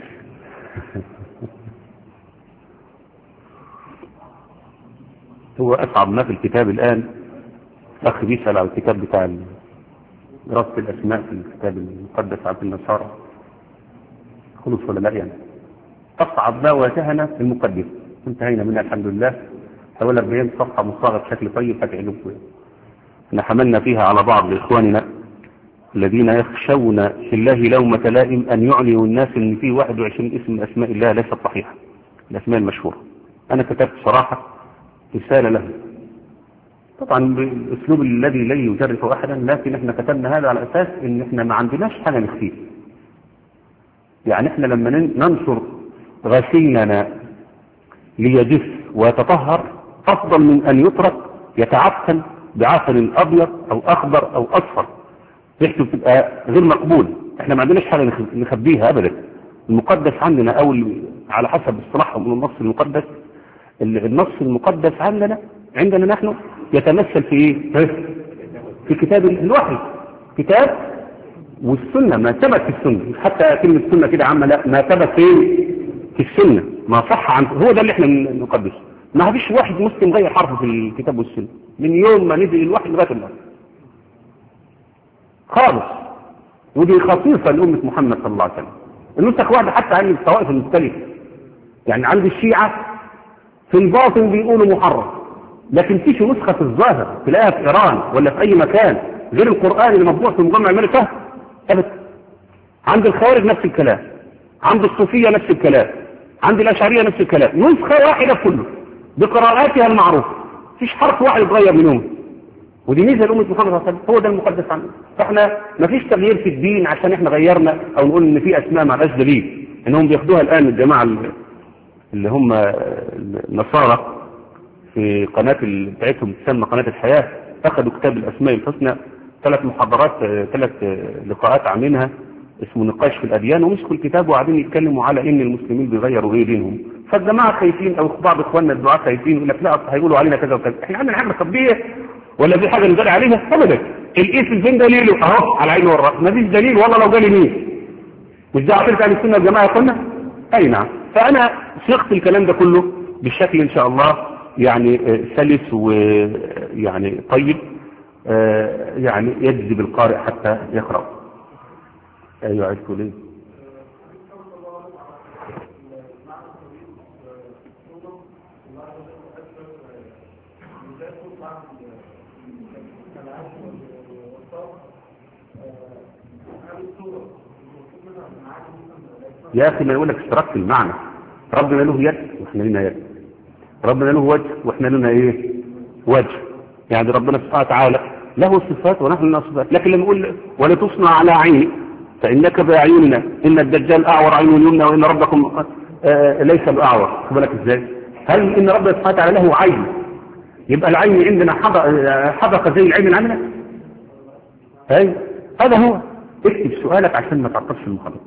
هو أصعب ما في الكتاب الآن أخ بيسأل على الكتاب بتاع دراسة الأسماء في الكتاب المقدس عند النصارى خلص ولا لا؟ يعني أصعب ما واجهنا في المقدس انتهينا منها الحمد لله. حوالي أربعين صفحة مصاغة بشكل طيب هتعجبكم. احنا حملنا فيها على بعض إخواننا الذين يخشون في الله لومة لائم أن يعلنوا الناس أن فيه واحد وعشرين اسم من أسماء الله ليست صحيحة، الأسماء المشهورة. أنا كتبت صراحة رسالة له طبعا بالأسلوب الذي لا يجرف أحدا، لكن احنا كتبنا هذا على أساس أن احنا ما عندناش حاجة نخفيه. يعني احنا لما ننشر غسيلنا ليجف ويتطهر أفضل من أن يترك يتعفن بعفن أبيض أو أخضر أو أصفر ريحته بتبقى غير مقبول. احنا ما عندناش حاجة نخبيها أبدا. المقدس عندنا أو على حسب اصطلاحهم من النص المقدس، النص المقدس عندنا عندنا نحن يتمثل في ايه؟ في كتاب الوحي، كتاب والسنة، ما ثبت في السنة. حتى كلمة السنة كده عامة، لا، ما ثبت في في السنة، ما صح عنه، هو ده اللي احنا نقدسه. ما فيش واحد مسلم غير حرف في الكتاب والسنة من يوم ما نزل الوحي لغاية الآن خالص. ودي خصيصة لأمة محمد صلى الله عليه وسلم. النسخ واحدة حتى عن الطوائف المختلفة. يعني عند الشيعة في الباطن بيقولوا محرم، لكن فيش نسخة في الظاهر تلاقيها في إيران ولا في أي مكان غير القرآن اللي مطبوع في مجمع الملك فهد أبدا. عند الخوارج نفس الكلام، عند الصوفية نفس الكلام، عند الأشعرية نفس الكلام، نسخة واحدة كله بقراءاتها المعروفة، فيش حرف واحد يتغير منهم. ودي ميزة لأمة محمد صلى الله عليه وسلم، هو ده المقدس عنه. فاحنا ما فيش تغيير في الدين عشان احنا غيرنا او نقول ان في اسماء ما لهاش دليل. انهم بياخدوها الان الجماعة اللي هم النصارى في قناة بتاعتهم تسمى قناة الحياة، اخذوا كتاب الاسماء الحسنى، ثلاث محاضرات ثلاث لقاءات عاملينها اسمه نقاش في الاديان، ومسكوا الكتاب وقاعدين يتكلموا على ان المسلمين بيغيروا ايه دينهم. فالجماعة خايفين او بعض اخواننا الدعاة خايفين يقول لك لا اصل هيقولوا علينا كذا وكذا. احنا عندنا حاجة طبيعية ولا في حاجة نقول عليها ابدا. الاسم فين دليله؟ اهو على عيني والراس، مفيش دليل والله لو جالي مين. مش ده عقيدة اهل السنة والجماعة يا اخوانا؟ اي نعم. فانا صيغت الكلام ده كله بشكل ان شاء الله يعني سلس ويعني طيب يعني يجذب القارئ حتى يقرأ. ايوه عايزكم ليه؟ يا اخي ما يقول لك اشتراك في المعنى. ربنا له يد واحنا لنا يد، ربنا له وجه واحنا لنا ايه وجه. يعني ربنا سبحانه وتعالى له صفات ونحن لنا صفات. لكن لما يقول ولا تصنع على عيني فانك باعيننا ان الدجال اعور عينه اليمنى وان ربكم آه ليس باعور. خد بالك ازاي؟ هل ان ربنا سبحانه وتعالى له عين يبقى العين عندنا حدقه زي العين عندنا؟ ايوه هذا هو. اكتب سؤالك عشان ما تعطلش المحاضره.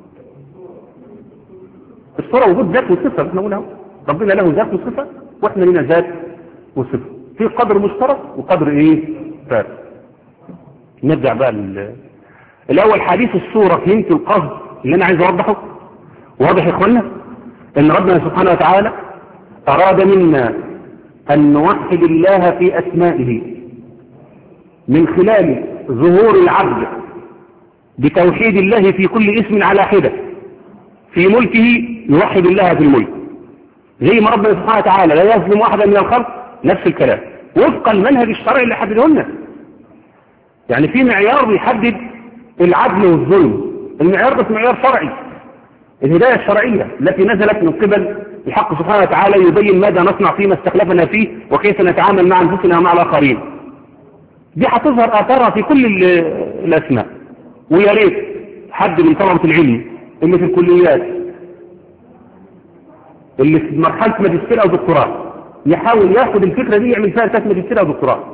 الصورة وجود ذات وصفة احنا نقولها. ربنا له ذات وصفة واحنا لنا ذات وصفة في قدر مشترك وقدر ايه فارق. نرجع بقى لل... الاول حديث الصورة. فهمت القصد اللي انا عايز اوضحه؟ واضح يا اخوانا ان ربنا سبحانه وتعالى اراد منا ان نوحد الله في اسمائه من خلال ظهور العبد بتوحيد الله في كل اسم على حدة. في ملكه يوحد الله في الملك زي ما ربنا سبحانه وتعالى لا يظلم واحدا من الخلق، نفس الكلام وفق المنهج الشرعي اللي حدده لنا. يعني في معيار بيحدد العدل والظلم، المعيار ده معيار شرعي، الهداية الشرعية التي نزلت من قبل الحق سبحانه وتعالى يبين ماذا نصنع فيما استخلفنا فيه وكيف نتعامل مع انفسنا ومع الاخرين. دي هتظهر اثارها في كل الاسماء. ويا ريت حد من طلبة العلم اللي في الكليات اللي في مرحلة ماجستير او دكتوراه يحاول ياخد الفكرة دي يعمل فيها رسالة ماجستير او دكتوراه.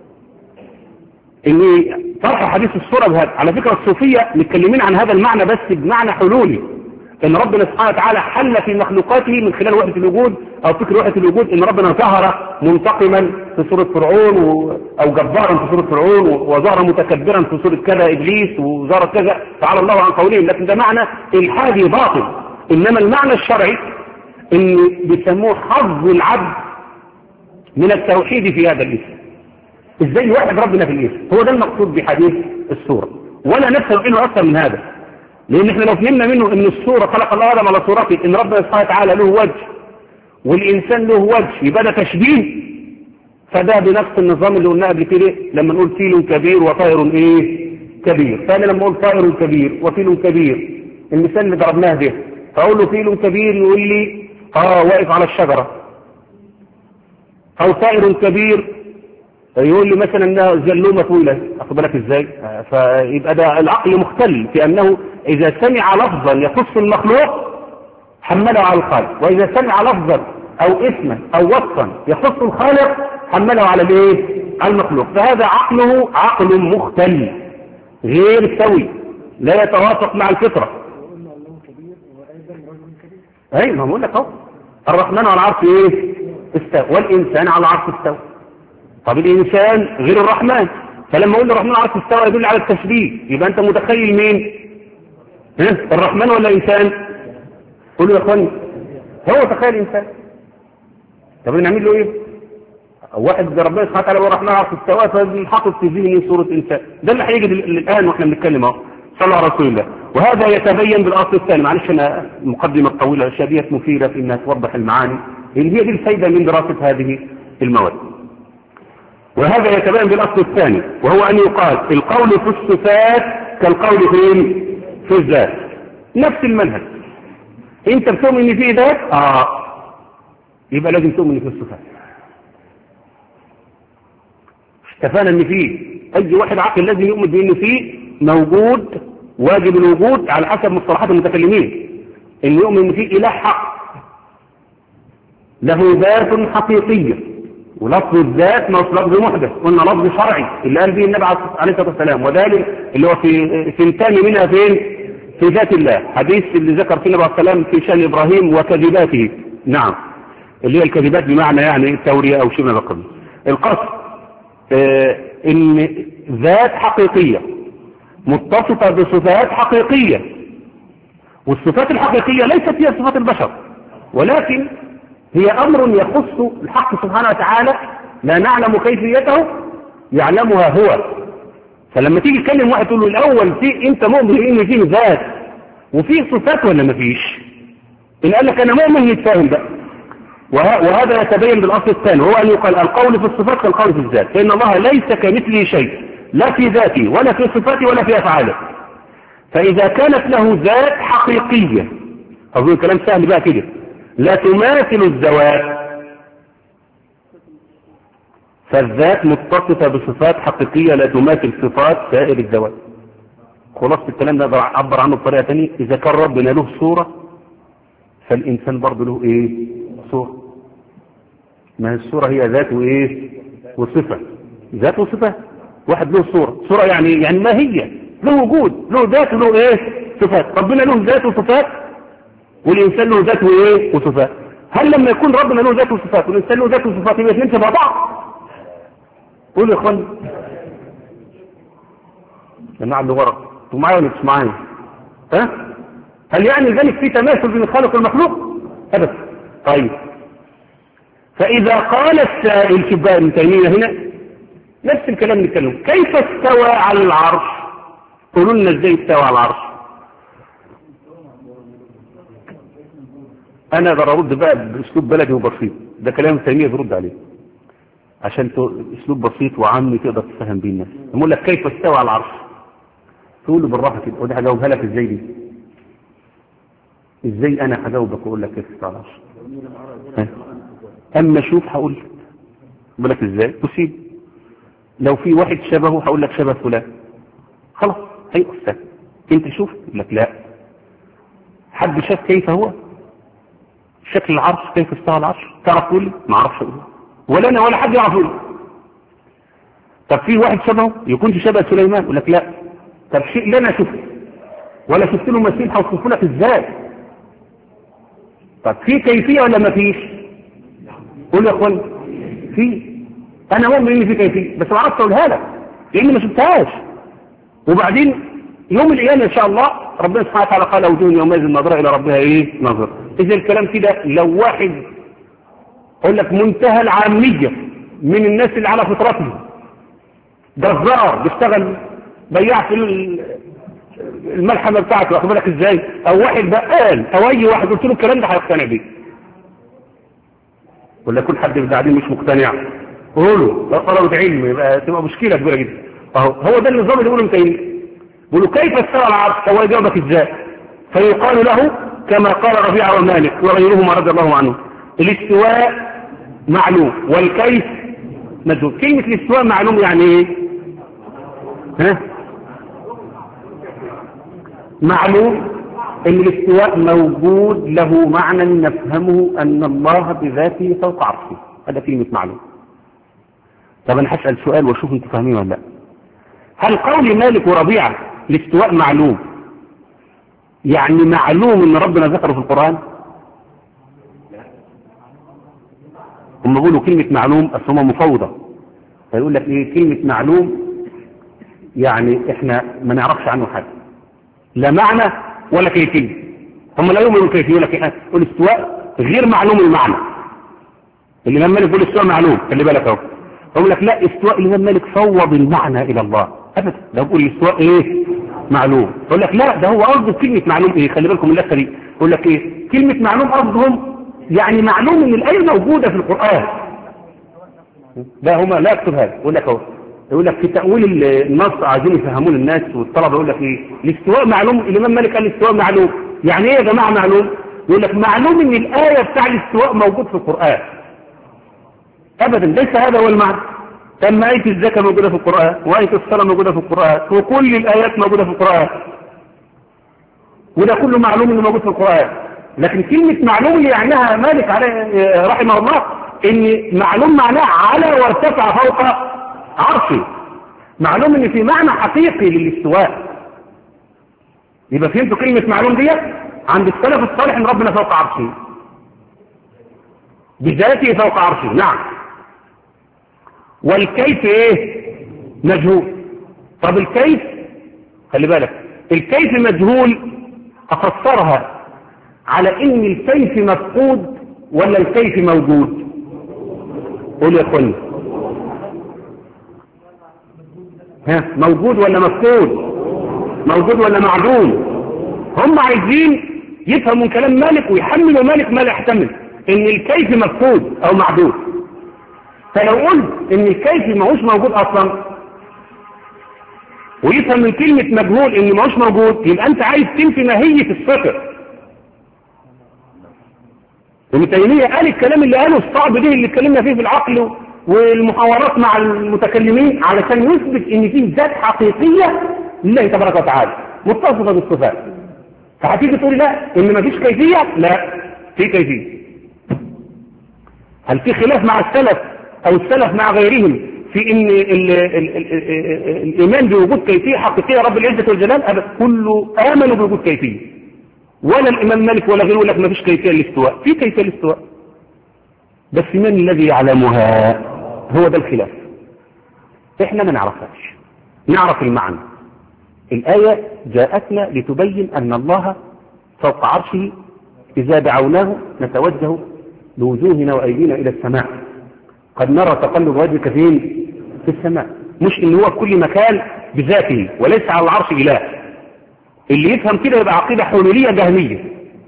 ان طرح حديث الصورة بهذا. على فكرة الصوفية متكلمين عن هذا المعنى بس بمعنى حلولي، ان ربنا سبحانه وتعالى حل في مخلوقاته من خلال وحدة الوجود او فكر وحدة الوجود، ان ربنا ظهر منتقما في صورة فرعون و... او جبارا في صورة فرعون وظهر متكبرا في صورة كذا ابليس وظهر كذا تعالى الله عن قولهم. لكن ده معنى الحادي باطل. انما المعنى الشرعي ان بيسموه حظ العبد من التوحيد في هذا الاسم. ازاي يوحد ربنا في الاسم؟ هو ده المقصود بحديث الصورة، ولا نفهم انه اكثر من هذا. لان احنا لو فهمنا منه ان الصورة خلق الله ادم على صورته، ان ربنا سبحانه وتعالى له وجه والانسان له وجه، يبقى ده تشبيه. فده بنفس النظام اللي قلناه قبل كده لما نقول فيل كبير وطائر ايه كبير. فانا لما اقول طائر كبير وفيل كبير، المثال اللي ضربناه ده، فاقول له فيل كبير يقول لي اه واقف على الشجرة، او طائر كبير يقول لي مثلا انها زلومة طويلة. اخد بالك ازاي؟ فيبقى ده العقل مختل في انه اذا سمع لفظا يخص المخلوق حمله على الخالق، واذا سمع لفظا او اسما او وصفا يخص الخالق حمله على الايه؟ على المخلوق. فهذا عقله عقل مختل غير سوي لا يتوافق مع الفطرة. اي ما بقول لك اهو الرحمن على العرش ايه استوى والانسان على العرش استوى. طب الانسان غير الرحمن، فلما اقول الرحمن على العرش استوى يدل على التشبيه. يبقى انت متخيل مين؟ ها الرحمن ولا انسان؟ قولوا يا اخواني هو تخيل انسان. طب نعمل له ايه؟ واحد ربنا سبحانه وتعالى ورحمه على السواء فحاطط في ذهنه صوره انسان، ده اللي هيجي الان واحنا بنتكلم اهو صلى على رسول الله. وهذا يتبين بالاصل الثاني. معلش انا المقدمه الطويله الشبيهه مثيره في انها توضح المعاني اللي هي دي الفائده من دراسه هذه المواد. وهذا يتبين بالاصل الثاني وهو ان يقال القول في الصفات كالقول فين؟ في الذات، نفس المنهج. انت بتؤمن ان فيه ذات، اه يبقى لازم تؤمن في الصفات. اتفقنا ان فيه اي واحد عاقل لازم يؤمن بان فيه موجود واجب الوجود على حسب مصطلحات المتكلمين، ان يؤمن ان فيه اله حق له ذات حقيقيه، ولفظ الذات ما هو لفظ محدث، قلنا لفظ شرعي اللي قال به النبي عليه الصلاه والسلام، وذلك اللي هو في ثنتان منها فين؟ في ذات الله. حديث اللي ذكر فيه النبي عليه السلام في شان ابراهيم وكذباته، نعم اللي هي الكذبات بمعنى يعني التوريه او شيء من القبيل. القصد آه ان ذات حقيقيه متصفه بصفات حقيقيه، والصفات الحقيقيه ليست هي صفات البشر، ولكن هي أمر يخص الحق سبحانه وتعالى لا نعلم كيفيته يعلمها هو. فلما تيجي تكلم واحد تقول له الأول في أنت مؤمن إن فيه ذات وفيه صفات ولا ما فيش؟ إن قال لك أنا مؤمن يتفاهم بقى. وهذا يتبين بالأصل الثاني وهو أن يقال القول في الصفات كالقول في الذات، فإن الله ليس كمثله شيء لا في ذاته ولا في صفاته ولا في أفعاله. فإذا كانت له ذات حقيقية، أظن كلام سهل بقى كده، لا تماثل الذوات، فالذات متصفة بصفات حقيقية لا تماثل صفات سائر الذوات. خلاصة الكلام ده عبر عنه بطريقة تانية، إذا كان ربنا له صورة فالإنسان برضه له إيه؟ صورة. ما هي الصورة هي ذات وإيه؟ وصفة. ذات وصفة. واحد له صورة، صورة يعني يعني ما هي؟ له وجود، له ذات وله إيه؟ صفات. ربنا له ذات وصفات والإنسان له ذات وإيه؟ وصفات. هل لما يكون ربنا له ذات وصفات والإنسان له ذات وصفات يبقى اثنين شبه بعض؟ قولوا يا إخوان. جماعة اللي ورا، انتوا معايا ولا مش معايا؟ ها؟ هل يعني ذلك في تماثل بين الخالق والمخلوق؟ أبدا. طيب. فإذا قال السائل شباب ابن تيمية هنا نفس الكلام نتكلم، كيف استوى على العرش؟ قولوا لنا ازاي استوى على العرش؟ انا اقدر ارد بقى باسلوب بلدي وبسيط، ده كلام تيمية برد عليه عشان اسلوب بسيط وعامي تقدر تفهم بيه الناس. يقول لك كيف استوى على العرش؟ تقول له بالراحه كده، ودي هجاوبها لك ازاي دي؟ ازاي انا هجاوبك واقول لك كيف استوى على العرش؟ اما شوف هقول لك، بقول لك ازاي؟ تسيب لو في واحد شبهه هقول لك شبه فلان، خلاص هي استاذ انت شوف، يقول لك لا. حد شاف كيف هو شكل العرش، كيف استوى العرش؟ تعرف تقول لي؟ ما اعرفش اقول، ولا انا ولا حد يعرف يقول. طب في واحد شبهه يكون شبه سليمان، يقول لك لا. طب شيء لا انا شفته ولا شفت له مثيل هوصفه لك ازاي؟ طب في كيفيه ولا ما فيش؟ قول يا اخوان في. انا مؤمن ان في كيفيه بس ما اعرفش اقولها لك لاني ما شفتهاش. وبعدين يوم القيامه ان شاء الله ربنا سبحانه وتعالى قال وجوه يومئذ ناظره الى ربها ايه؟ نظر. اذا الكلام كده لو واحد اقول لك منتهى العاميه من الناس اللي على فطرته، جزار بيشتغل بياع في الملحمه بتاعته، واخد بالك ازاي؟ او واحد بقال او اي واحد قلت له الكلام ده هيقتنع بيه، ولا يكون حد من قاعدين مش مقتنع قولوا لا طلبة علم يبقى تبقى مشكله كبيره جدا. اهو هو ده النظام اللي بيقولوا متين، بيقولوا كيف استوى العرش؟ هو يجاوبك ازاي؟ فيقال له كما قال ربيعه ومالك وغيرهما رضي الله عنه، الاستواء معلوم والكيف مجهول. كلمه الاستواء معلوم يعني ايه؟ ها؟ معلوم ان الاستواء موجود له معنى نفهمه ان الله بذاته فوق عرشه، هذا كلمة معلوم. طب انا هسأل سؤال واشوف انتوا فاهمين ولا لا. هل قول مالك وربيعة الاستواء معلوم يعني معلوم ان ربنا ذكره في القرآن؟ هم بيقولوا كلمة معلوم اصل هم مفوضة، فيقول لك ايه كلمة معلوم يعني احنا ما نعرفش عنه حاجة، لا معنى ولا كيفية. هم لا يؤمنوا بالكيفية، يقول لك ايه الاستواء غير معلوم المعنى. الإمام مالك بيقول الاستواء معلوم، خلي بالك اهو. يقول لك لا، استواء الإمام مالك فوض المعنى إلى الله أبدا، ده بيقول الاستواء إيه؟ معلوم. يقول لك لا، ده هو قصده كلمة معلوم إيه؟ خلي بالكم من اللفة دي. يقول لك إيه؟ كلمة معلوم قصدهم يعني معلوم إن الآية موجودة في القرآن. لا هما لا يكتب هذا. يقول لك اهو، يقول لك في تأويل النص عايزين يفهمون الناس والطلبة. يقول لك إيه؟ الاستواء معلوم، الإمام مالك قال الاستواء معلوم، يعني إيه يا جماعة معلوم؟ يقول لك معلوم إن الآية بتاع الاستواء موجود في القرآن. أبدا ليس هذا هو المعنى. تم آية الزكاة موجودة في القرآن، وآية الصلاة موجودة في القرآن، وكل الآيات موجودة في القرآن، وده كله معلوم إنه موجود في القرآن. لكن كلمة معلوم اللي يعنيها مالك عليه رحمه الله إن معلوم معناه على وارتفع فوق عرشه، معلوم إن في معنى حقيقي للاستواء. يبقى فهمتوا كلمة معلوم دي عند السلف الصالح إن ربنا فوق عرشه بذاته، فوق عرشه. نعم. والكيف ايه؟ مجهول. طب الكيف خلي بالك، الكيف مجهول افسرها على ان الكيف مفقود ولا الكيف موجود؟ قول يا اخواني، ها موجود ولا مفقود؟ موجود ولا معدوم؟ هم عايزين يفهموا كلام مالك ويحملوا مالك ما لا يحتمل، ان الكيف مفقود او معدوم. فلو قلت ان الكيف ماهوش موجود اصلا ويفهم من كلمة مجهول ان ماهوش موجود، يبقى انت عايز تنفي ماهية الصفر. ابن تيمية قال الكلام اللي قاله الصعب ده اللي اتكلمنا فيه في العقل والمحاورات مع المتكلمين علشان يثبت ان فيه ذات حقيقية لله تبارك وتعالى متصفة بالصفات. فهتيجي تقول لا ان مفيش كيفية، لا في كيفية. هل في خلاف مع السلف او السلف مع غيرهم في ان ال ال ال ال الايمان بوجود كيفية حقيقية رب العزة والجلال؟ ابدا، كله امنوا بوجود كيفية، ولا الامام مالك ولا غيره يقول لك ما فيش كيفية للاستواء. في كيفية للاستواء، بس من الذي يعلمها؟ هو ده الخلاف. احنا ما نعرفهاش، نعرف المعنى. الآية جاءتنا لتبين ان الله فوق عرشه، اذا دعوناه نتوجه بوجوهنا وايدينا الى السماء، قد نرى تقلب وجهك فين؟ في السماء. مش ان هو كل مكان بذاته وليس على العرش اله. اللي يفهم كده يبقى عقيدة حلولية جهمية.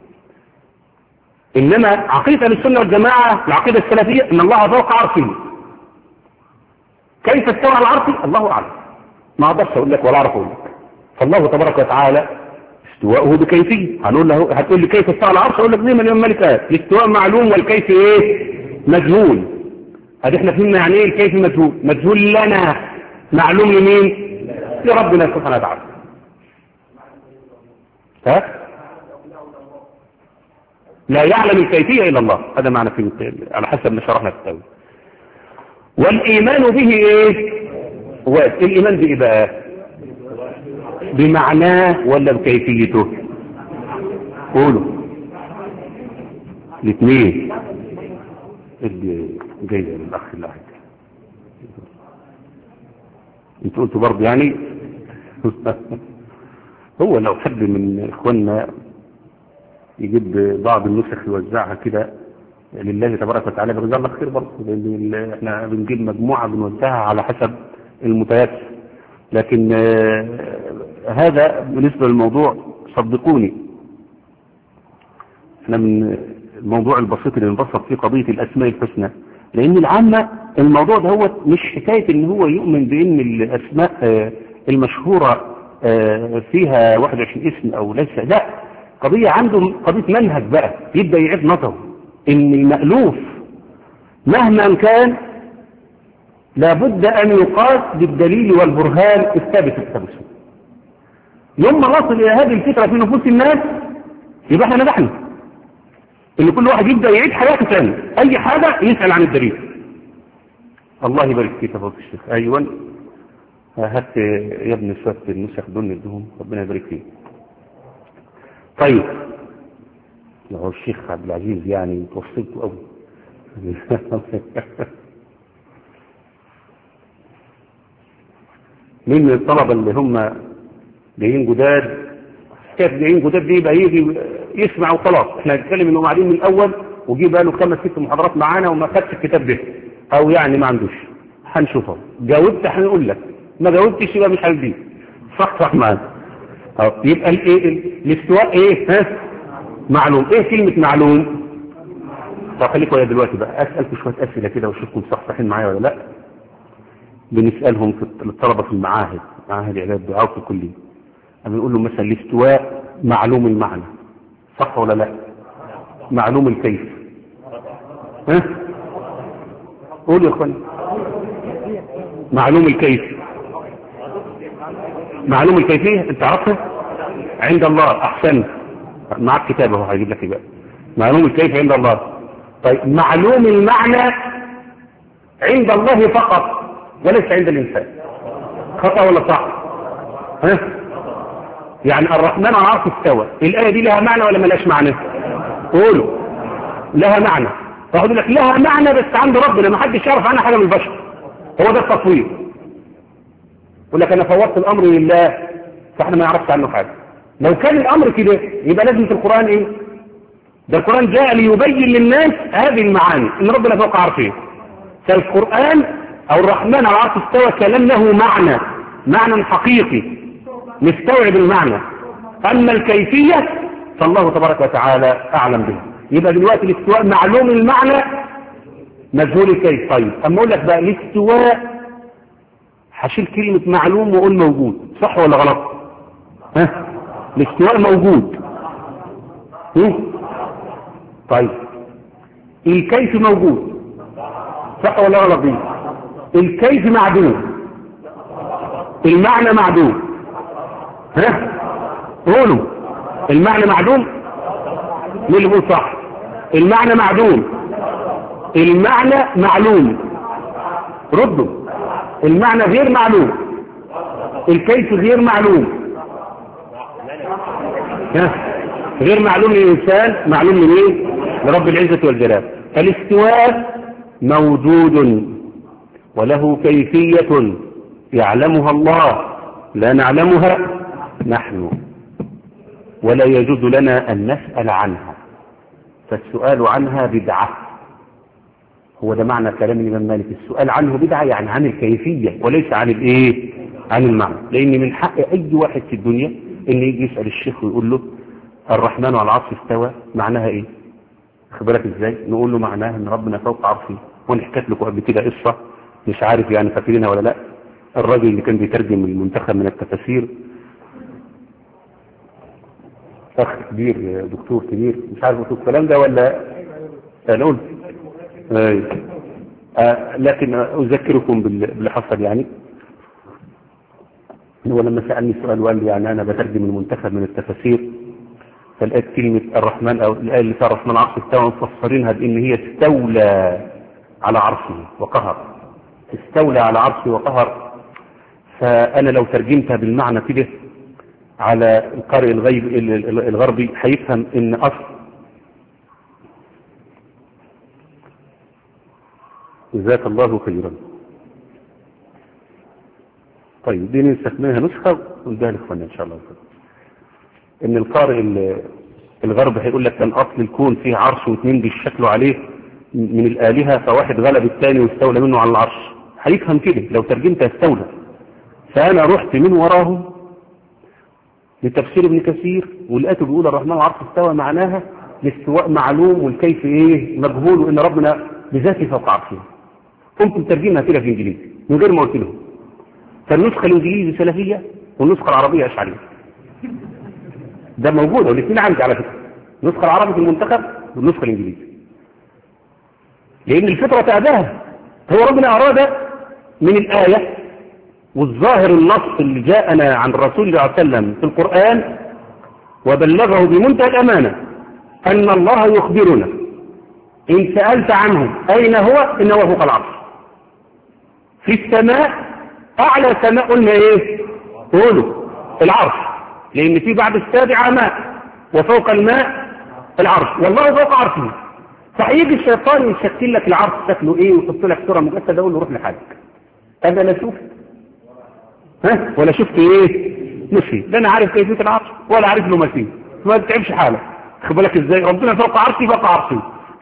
انما عقيدة السنة والجماعة العقيدة السلفية ان الله فوق عرشه. كيف استوى على العرش؟ الله اعلم، ما اقدرش اقول لك ولا اعرف اقول لك. فالله تبارك وتعالى استواءه بكيفية. هنقول له هتقول لي كيف استوى على العرش؟ اقول لك زي ما الامام مالك قال الاستواء معلوم والكيف ايه؟ مجهول. هذه احنا فهمنا يعني ايه الكيف مجهول؟ مجهول لنا، معلوم لمين؟ لربنا سبحانه وتعالى. ها؟ لا يعلم الكيفية الا الله، هذا معنى في على حسب ما شرحنا في التاويل. والايمان به ايه؟ هو الايمان بايه بقى؟ بمعناه ولا بكيفيته؟ قولوا الاثنين. اللي جاي للاخ اللي قاعد انتوا قلتوا برضه يعني هو لو حد من اخواننا يجيب بعض النسخ يوزعها كده لله تبارك وتعالى بجزاه الله خير برضه، لان احنا بنجيب مجموعه بنوزعها على حسب المتيسر. لكن هذا بالنسبه للموضوع صدقوني احنا من الموضوع البسيط اللي نبسط فيه قضية الأسماء الحسنى، لأن العامة الموضوع ده هو مش حكاية إن هو يؤمن بأن الأسماء المشهورة فيها واحد وعشرين اسم أو ليس، لا، قضية عندهم قضية منهج بقى، يبدأ يعيد نظره إن المألوف مهما كان لابد أن يقاس بالدليل والبرهان الثابت في الكتاب والسنة. يوم ما نصل إلى هذه الفكرة في نفوس الناس يبقى احنا نجحنا. ان كل واحد يبدأ يعيد حياته ثاني، اي حاجة يسأل عن الدليل. الله يبارك فيك يا فضل الشيخ. ايوه هات يا ابن شوية النسخ دول ندهم، ربنا يبارك فيك. طيب لو الشيخ عبد العزيز يعني توصلته قوي مين من الطلبة اللي هم جايين جداد؟ كيف جايين جداد دي يبقى يجي يسمع وخلاص، احنا هنتكلم انهم قاعدين من الاول وجي بقى له خمس ست محاضرات معانا وما خدش الكتاب ده او يعني ما عندوش، هنشوفه. جاوبت هنقول لك، ما جاوبتش يبقى مش هنديه. صح صح معانا. يبقى الايه الاستواء ايه؟ ها معلوم. ايه كلمة معلوم؟ طب خليكم يا دلوقتي بقى اسالكم شويه اسئله كده واشوفكم صحصحين معايا ولا لا. بنسالهم في الطلبه في المعاهد، معاهد اعداد الدعاء في الكليه، بنقول لهم مثلا الاستواء معلوم المعنى، صح ولا لا؟ معلوم الكيف. ها قولوا يا اخوان. معلوم الكيف. معلوم الكيفيه انت عارفها عند الله. احسنت، معك كتاب اهو هيجيب لك ايه بقى. معلوم الكيف عند الله. طيب معلوم المعنى عند الله فقط وليس عند الانسان، خطأ ولا صح؟ ها يعني الرحمن على العرش استوى، الايه دي لها معنى ولا ملهاش معنى؟ قولوا. لها معنى. فاقول لك لها معنى بس عند ربنا ما حدش يعرف عنها حاجه من البشر، هو ده التصوير. يقول لك انا فوضت الامر لله فاحنا ما يعرفش عنه حاجه. لو كان الامر كده يبقى لازم في القران ايه؟ ده القران جاء ليبين للناس هذه المعاني ان ربنا فوق عرشه. فالقران او الرحمن على العرش استوى كلام له معنى، معنى حقيقي نستوعب المعنى. اما الكيفيه فالله تبارك وتعالى اعلم به. يبقى دلوقتي الاستواء معلوم المعنى مجهول الكيف. طيب اما اقول لك بقى الاستواء هشيل كلمه معلوم واقول موجود، صح ولا غلط؟ ها الاستواء موجود. هم؟ طيب الكيف موجود، صح ولا غلط؟ دي الكيف معدوم، المعنى معدوم. ها قولوا. المعنى معدوم. مين اللي بيقول صح؟ المعنى معدوم، المعنى معلوم. ردوا. المعنى غير معلوم، الكيف غير معلوم. ها غير معلوم للإنسان، معلوم لمين؟ لرب العزة والجلال. الاستواء موجود وله كيفية يعلمها الله لا نعلمها نحن، ولا يجوز لنا أن نسأل عنها، فالسؤال عنها بدعة. هو ده معنى كلام الإمام مالك، السؤال عنه بدعة يعني عن الكيفية وليس عن الايه؟ عن المعنى. لأن من حق أي واحد في الدنيا إن يجي يسأل الشيخ ويقول له الرحمن على العرش استوى معناها ايه؟ خبرك ازاي؟ نقول له معناها ان ربنا فوق عرشه. وانا حكيت لكم قبل كده قصه مش عارف يعني فاكرينها ولا لا. الراجل اللي كان بيترجم المنتخب من التفاسير، اخ كبير دكتور كبير، مش عارف قلت الكلام ده ولا انا قلت آه لكن اذكركم باللي حصل. يعني هو لما سالني سؤال وقال لي يعني انا بترجم المنتخب من التفاسير، فلقيت كلمة الرحمن أو الآية اللي فيها الرحمن عرش استوى مفسرينها بأن هي استولى على عرشه وقهر، استولى على عرشه وقهر. فأنا لو ترجمتها بالمعنى كده على القارئ الغيب الغربي هيفهم إن أصل جزاك الله خيرا. طيب دي نستخدمها نسخة ونديها لإخواننا إن شاء الله. ان القارئ الغرب هيقول لك كان اصل الكون فيه عرش واثنين بيشكلوا عليه من الالهه، فواحد غلب الثاني واستولى منه على العرش. هيفهم كده لو ترجمت استولى. فانا رحت من وراهم لتفسير ابن كثير ولقيته بيقول الرحمن على العرش استوى معناها الاستواء معلوم والكيف ايه مجهول، وان ربنا بذاته فوق عرشه. قمت مترجمها كده في انجليزي من غير ما قلت لهم. فالنسخه الانجليزي سلفيه والنسخه العربيه اشعريه. ده موجود والاثنين عندي على فكره، النسخه العربيه في المنتخب والنسخه الانجليزيه. لان الفطره تاباها. هو ربنا اراد من الايه والظاهر النص اللي جاءنا عن الرسول صلى الله عليه وسلم في القران وبلغه بمنتهى الامانه ان الله يخبرنا ان سالت عنه اين هو انه فوق العرش في السماء، اعلى سماء قلنا ايه؟ قولوا العرش، لأن في بعد السابعة ماء وفوق الماء العرش، والله فوق عرشه. فهيجي الشيطان يشكل لك العرش شكله ايه ويحط لك صورة مجسدة يقول له روح لحالك. أنا لا شفت ها ولا شفت ايه؟ مشي. لا أنا عارف كيفية العرش ولا عارف له ما فيه، ما تتعبش حالك. خد بالك ازاي؟ ربنا فوق عرشه فوق عرشه،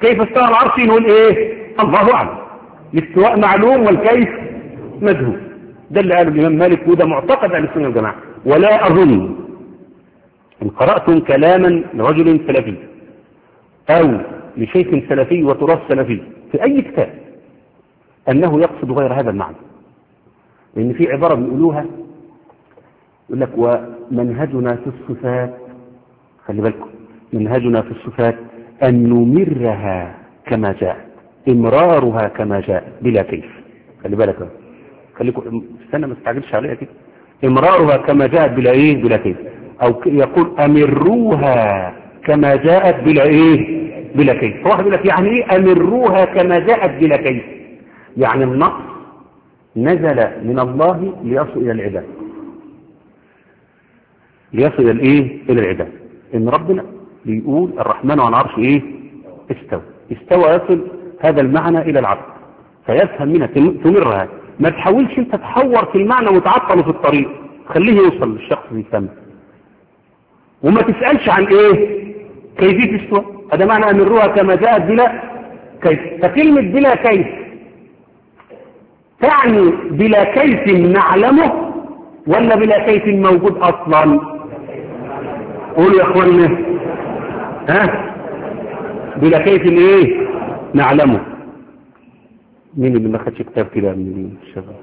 كيف استوى على العرش نقول ايه؟ الله اعلم. الاستواء معلوم والكيف مجهول. ده اللي قاله الامام مالك، وده معتقد اهل السنه والجماعه. ولا اظن ان قراتم كلاما لرجل سلفي او لشيخ سلفي وتراث سلفي في اي كتاب انه يقصد غير هذا المعنى. لان في عباره بيقولوها يقول لك ومنهجنا في الصفات، خلي بالكم، منهجنا في الصفات أن نمرها كما جاء، إمرارها كما جاء بلا كيف. خلي بالك، خليكم استنى ما تستعجلش عليها كده. إمرارها كما جاءت بلا إيه؟ بلا كيف. أو يقول أمروها كما جاءت بلا إيه؟ بلا كيف. واحد يقول لك يعني إيه أمروها كما جاءت بلا كيف؟ يعني النص نزل من الله ليصل إلى العباد، ليصل إلى الإيه؟ إلى العباد. إن ربنا بيقول الرحمن على العرش إيه؟ استوى. استوى يصل هذا المعنى إلى العبد فيفهم منها، تمرها. ما تحاولش أنت تحور في المعنى وتعطله في الطريق، خليه يوصل للشخص اللي يفهم. وما تسألش عن إيه؟ كيفية استوى. هذا معنى أمروها كما جاءت بلا كيف. فكلمة بلا كيف تعني بلا كيف نعلمه ولا بلا كيف موجود أصلا؟ قولوا يا أخواننا، ها؟ بلا كيف ايه نعلمه. مين اللي ما خدش كتاب كده من الشباب؟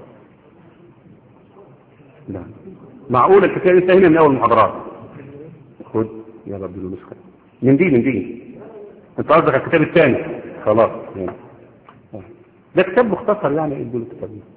لا معقول الكتاب انت هنا من اول المحاضرات. خد يا رب النسخه من دي من دي انت قصدك على الكتاب الثاني؟ خلاص يعني. ده كتاب مختصر يعني ايه دول الكتاب ده؟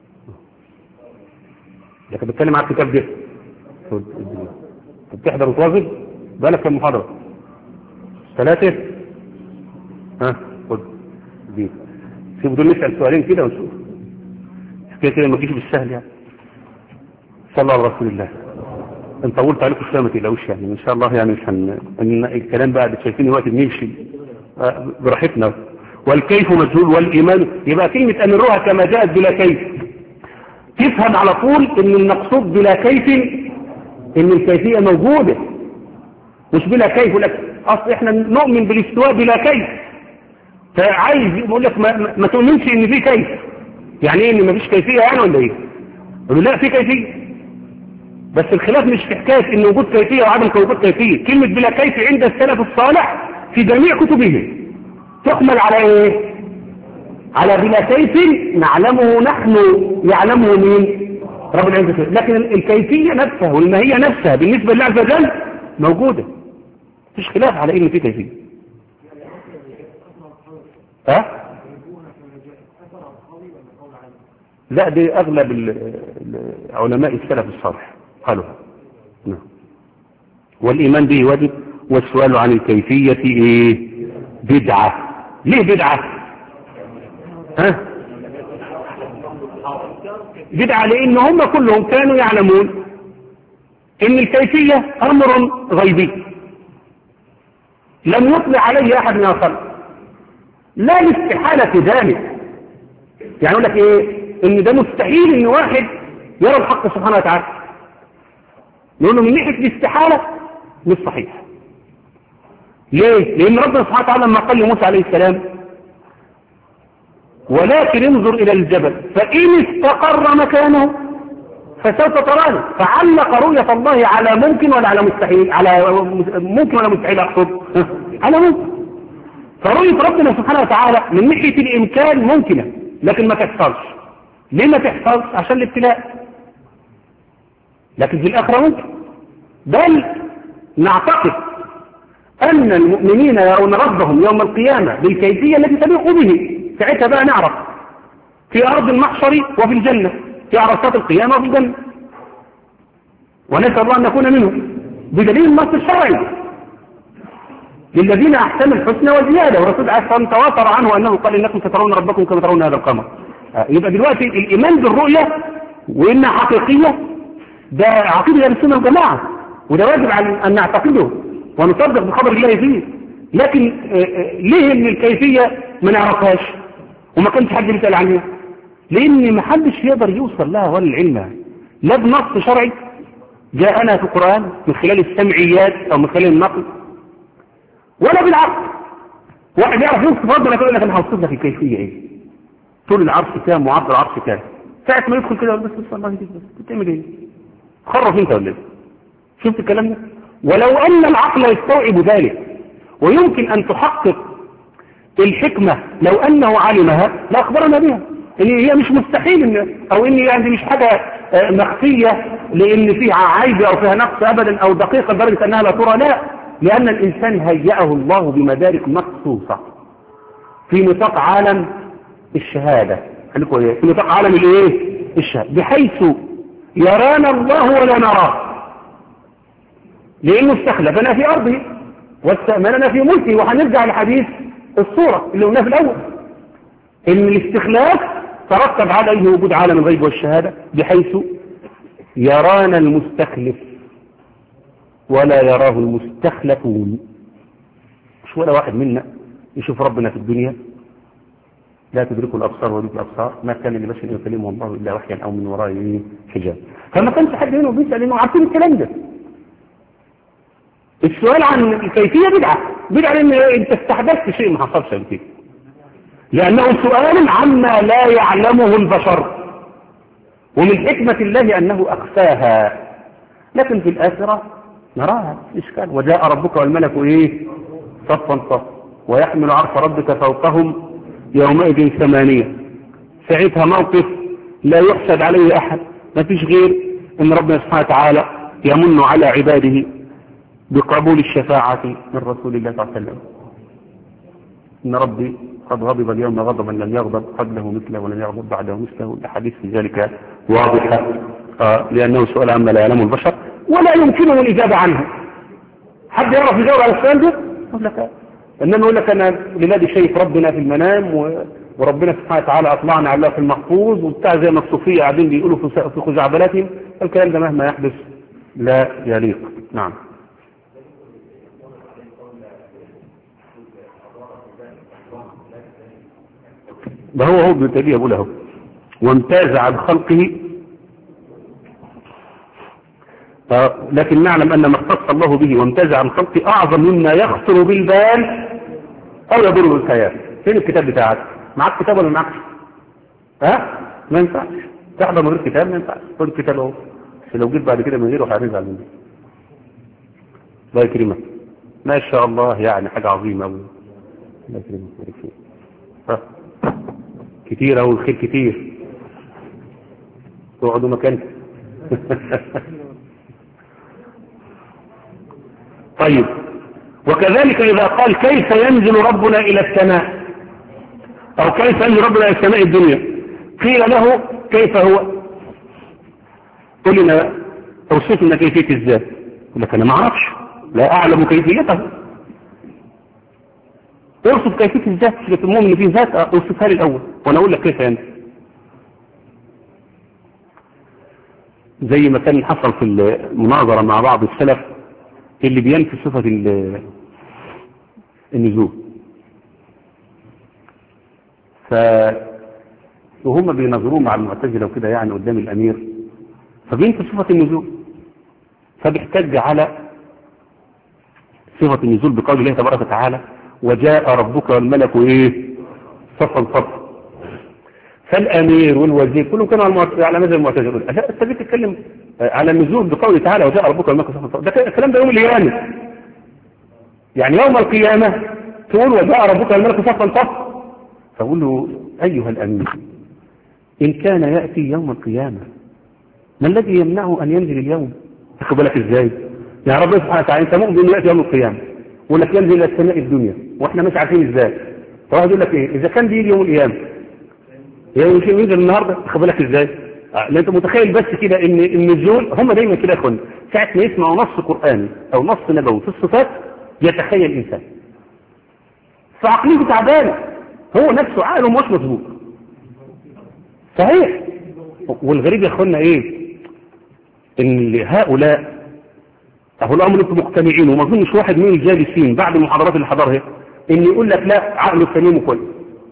لكن بتكلم على الكتاب ده. خد انت بتحضر وتواظب بالك كم محاضره؟ ثلاثة. ها خد دي سيبوا دول نسأل سؤالين كده ونشوف كده كده ما تجيش بالسهل يعني. صلى الله على رسول الله. ان طولت عليكم شويه ما تقلقوش يعني ان شاء الله يعني مش هن ان الكلام بقى شايفين وقت بنمشي براحتنا. والكيف مجهول والايمان. يبقى كلمه امروها كما جاءت بلا كيف تفهم على طول ان المقصود بلا كيف ان الكيفيه موجوده مش بلا كيف. لك اصل احنا نؤمن بالاستواء بلا كيف، فعايز يقول لك ما, ما تؤمنش ان في كيف. يعني ايه ان ما فيش كيفيه يعني ولا ايه؟ يقول لا في كيفيه، بس الخلاف مش في حكايه ان وجود كيفيه وعدم وجود كيفيه. كلمه بلا كيف عند السلف الصالح في جميع كتبهم تحمل على ايه؟ على بلا كيف نعلمه نحن، يعلمه مين؟ رب العزه. لكن الكيفيه نفسها والماهيه نفسها بالنسبه لله عز وجل موجوده، مفيش خلاف على ان في كيفيه. ها؟ لا دي اغلب علماء السلف الصالح قالوها. نعم. والايمان به واجب والسؤال عن الكيفيه ايه؟ بدعه. ليه بدعه؟ ها؟ بدعه لان هم كلهم كانوا يعلمون ان الكيفيه امر غيبي لم يطلع عليه احد من الخلق، لا لاستحالة ذلك. يعني يقول لك ايه؟ ان ده مستحيل ان واحد يرى الحق سبحانه وتعالى. نقول له من ناحية الاستحالة مش صحيح. ليه؟ لان ربنا سبحانه وتعالى لما قال لموسى عليه السلام ولكن انظر الى الجبل فان استقر مكانه فسوف تراني. فعلق رؤية الله على ممكن ولا على مستحيل؟ على ممكن ولا مستحيل اقصد؟ على ممكن. فرؤية ربنا سبحانه وتعالى من ناحية الامكان ممكنة لكن ما تحصلش. ليه ما تحصلش؟ عشان الابتلاء. لكن في الاخرة ممكن. بل نعتقد ان المؤمنين يرون ربهم يوم القيامة بالكيفية التي تليق به. ساعتها بقى نعرف في ارض المحشر وفي الجنة، في عرصات القيامة وفي الجنة، ونسأل الله أن نكون منهم بدليل النص الشرعي للذين أحسنوا الحسنى وزيادة. ورسول عليه الصلاة والسلام تواتر عنه أنه قال إنكم سترون ربكم كما ترون هذا القمر. يبقى دلوقتي الإيمان بالرؤية وإنها حقيقية ده عقيدة أهل السنة والجماعة، وده واجب أن نعتقده ونصدق بخبر الله فيه. لكن ليه إن الكيفية ما نعرفهاش وما كانش حد يسأل عنها؟ لأن ما حدش يقدر يوصل لها ولا العلم لا بنص شرعي جاءنا في القرآن من خلال السمعيات أو من خلال النقل ولا بالعقل. واحد يعرف يوصف ربنا يقول لك انا هوصف لك الكيفيه ايه، طول العرش كام وعرض العرش كام، ساعه ما يدخل كده بس بس الله يهديك بس بتعمل ايه؟ خرف انت ولا ايه؟ شفت الكلام ده؟ ولو ان العقل يستوعب ذلك ويمكن ان تحقق الحكمه لو انه علمها لاخبرنا بها، ان هي مش مستحيل ان او ان يعني مش حاجه مخفيه لان فيها عيب او فيها نقص ابدا او دقيقه لدرجه انها لا ترى، لا، لان الانسان هيأه الله بمدارك مخصوصه في نطاق عالم الشهاده، في نطاق عالم الايه؟ الشهاده، بحيث يرانا الله ولا نراه، لانه استخلفنا في ارضه واستأمننا في ملكه. وهنرجع لحديث الصوره اللي قلناه في الاول ان الاستخلاف ترتب عليه وجود عالم الغيب والشهاده بحيث يرانا المستخلف ولا يراه المستخلفون. مش ولا واحد منا يشوف ربنا في الدنيا لا تدركه الابصار ويدرك الابصار، ما كان لبشر ان يكلمه الله الا وحيا او من وراء حجاب. فما كانش حد هنا بيسال انه عارفين الكلام ده. السؤال عن الكيفيه بدعه، بدعه لان انت استحدثت شيء ما حصلش قبل كده، لانه سؤال عما لا يعلمه البشر، ومن حكمه الله انه اخفاها، لكن في الاخره نراها اشكال. وجاء ربك والملك ايه؟ صفا صفا ويحمل عرش ربك فوقهم يومئذ ثمانيه. ساعتها موقف لا يحسد عليه احد، ما فيش غير ان ربنا سبحانه وتعالى يمن على عباده بقبول الشفاعه من رسول الله صلى الله عليه وسلم. ان ربي قد غضب اليوم غضبا لم يغضب قبله مثله ولم يغضب بعده مثله. الاحاديث في ذلك واضحه، آه لانه سؤال عما لا يعلمه البشر ولا يمكنه الاجابه عنه. حد يعرف يجاوب على السؤال ده؟ يقول لك انما يقول لك انا لنادي شايف ربنا في المنام و... وربنا سبحانه وتعالى اطلعنا على في المحفوظ وبتاع زي ما الصوفيه قاعدين بيقولوا في في خزعبلاتهم. الكلام ده مهما يحدث لا يليق. نعم. ده هو هو ابن تيميه يقول اهو وامتاز عن خلقه، لكن نعلم ان ما اختص الله به وامتاز عن خلقه اعظم مما يخطر بالبال او يضر بالخيال. فين الكتاب بتاعك؟ معاك كتاب ولا معاكش؟ ها؟ ما ينفعش تحضر من غير كتاب، ما ينفعش. خد الكتاب اهو، لو جيت بعد كده من غيره هتزعل مني. الله يكرمك. ما شاء الله، يعني حاجه عظيمه قوي. الله يكرمك. ها كتير أو الخير كتير. تقعدوا مكانك. طيب، وكذلك إذا قال كيف ينزل ربنا إلى السماء أو كيف ينزل ربنا إلى السماء الدنيا، قيل له كيف هو؟ قل لنا اوصف لنا كيفية الذات. يقول لك أنا ما أعرفش، لا أعلم كيفيته. اوصف كيفية الذات، المهم ان في ذات اوصفها لي الاول وانا اقول لك كيف ينزل. زي ما كان حصل في المناظرة مع بعض السلف اللي بينفي صفة النزول، ف وهم بينظروا مع المعتزلة وكده يعني قدام الامير، فبينفي صفة النزول، فبيحتج على صفة النزول بقول الله تبارك وتعالى وجاء ربك والملك ايه؟ صفا صفا. فالامير والوزير كلهم كانوا على مذهب المعتزله. انت بتتكلم على النزول بقوله تعالى وجاء ربك والملك صفا صفا، ده الكلام ده يوم القيامه، يعني يوم القيامه تقول وجاء ربك والملك صفا صفا. فقول له ايها الامير ان كان ياتي يوم القيامه ما الذي يمنعه ان ينزل اليوم؟ تاخد بالك ازاي؟ يعني ربنا سبحانه وتعالى انت مؤمن انه ياتي يوم القيامه يقول لك ينزل الى السماء الدنيا واحنا مش عارفين ازاي. فواحد يقول لك ايه اذا كان بيجي يوم القيامه يعني مش ينزل النهارده، تاخد بالك ازاي؟ لان انت متخيل بس كده ان النزول هم دايما كده يا اخوان ساعه ما يسمعوا نص قراني او نص نبوي في الصفات يتخيل الانسان، فعقليته تعبانه، هو نفسه عقله مش مظبوط. صحيح. والغريب يا اخوانا ايه؟ ان هؤلاء هؤلاء امر انتم مقتنعين وما اظنش واحد من الجالسين بعد المحاضرات اللي حضرها ان يقول لك لا عقله سليم وكويس.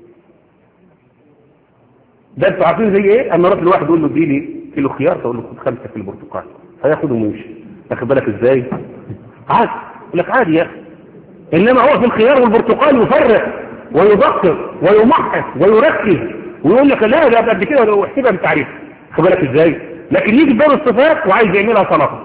ده انتوا عارفين زي ايه؟ اما رحت لواحد يقول له اديني كيلو خيار تقول له خد خمسه كيلو برتقال، هياخده ويمشي. واخد بالك ازاي؟ عادي. يقول لك عادي يا اخي إنما هو في الخيار والبرتقال يفرق ويدقق ويمحص ويركز ويقول لك لا ده قد كده واحسبها بالتعريف. خد بالك ازاي؟ لكن يجي دور الصفات وعايز يعملها صلاة.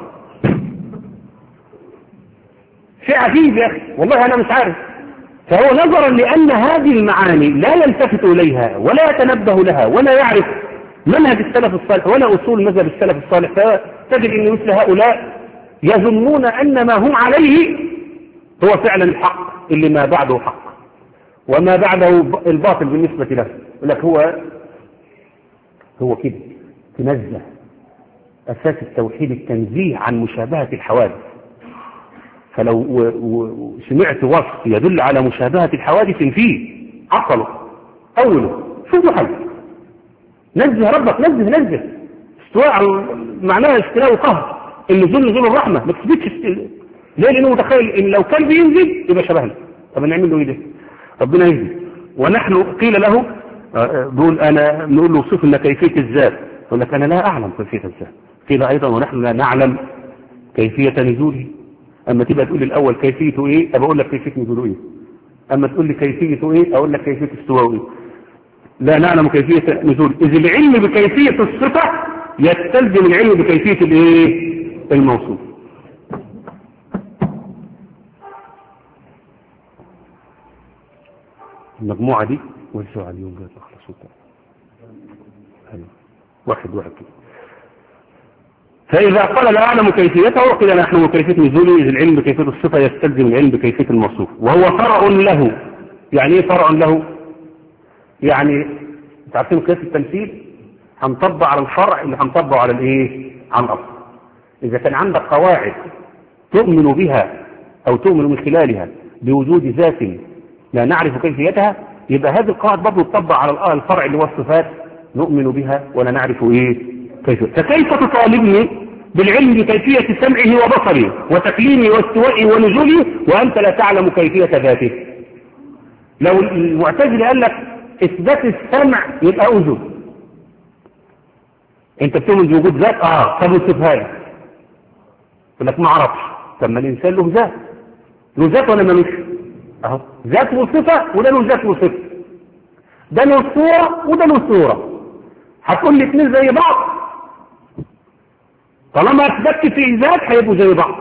شيء عجيب يا اخي والله انا مش عارف. فهو نظرا لان هذه المعاني لا يلتفت اليها ولا يتنبه لها ولا يعرف منهج السلف الصالح ولا اصول مذهب السلف الصالح، فتجد ان مثل هؤلاء يظنون ان ما هم عليه هو فعلا الحق اللي ما بعده حق وما بعده الباطل بالنسبة له. يقول لك هو هو كده تنزه أساس التوحيد التنزيه عن مشابهة الحوادث. فلو سمعت وصف يدل على مشابهة الحوادث فيه عقله أوله شوفوا حل نزه ربك نزه نزه استواء معناها استواء وقهر النزول نزول الرحمة ما تثبتش. ليه؟ لأنه متخيل إن لو كان بينزل يبقى شبهنا. طب نعمل له إيه ده؟ ربنا يهدي. ونحن قيل له بقول أنا نقول له صف لنا كيفية الذات يقول لك أنا لا أعلم كيفية الذات. قيل أيضا ونحن لا نعلم كيفية نزوله. أما تبقى تقول لي الأول كيفيته إيه أبقى أقول لك كيفية نزوله إيه. أما تقول لي كيفيته إيه أقول لك كيفية استواءه إيه. لا نعلم كيفية نزوله. إذ العلم بكيفية الصفة يستلزم العلم بكيفية الإيه الموصوف. المجموعة دي وزعوا على اليوم جاءت أخلصوا واحد واحد كده. فإذا قال لا أعلم كيفيته قيل نحن كيفية نزوله. إذ العلم بكيفية الصفة يستلزم العلم بكيفية الموصوف وهو فرع له. يعني إيه فرع له؟ يعني تعرفين قياس التمثيل هنطبق على الفرع اللي هنطبقه على الإيه على الأصل. إذا كان عندك قواعد تؤمن بها أو تؤمن من خلالها بوجود ذات لا نعرف كيفيتها يبقى هذه القواعد برضه تطبق على الفرع اللي هو الصفات نؤمن بها ولا نعرف ايه كيفية. فكيف تطالبني بالعلم بكيفية سمعه وبصره وتكليمه واستوائه ونزوله وأنت لا تعلم كيفية ذاته؟ لو المعتزلة قال لك إثبات السمع يبقى أذن أنت بتؤمن بوجود ذات آه طب وصفها لك يقول لك ما أعرفش. طب ما الإنسان له ذات له ذات ولا ملوش؟ اهو ذات وصفة وده له ذات وصفة ده له صورة وده له صورة. هتقول لي اثنين زي بعض طالما اثبتت في ذات هيبقوا زي بعض.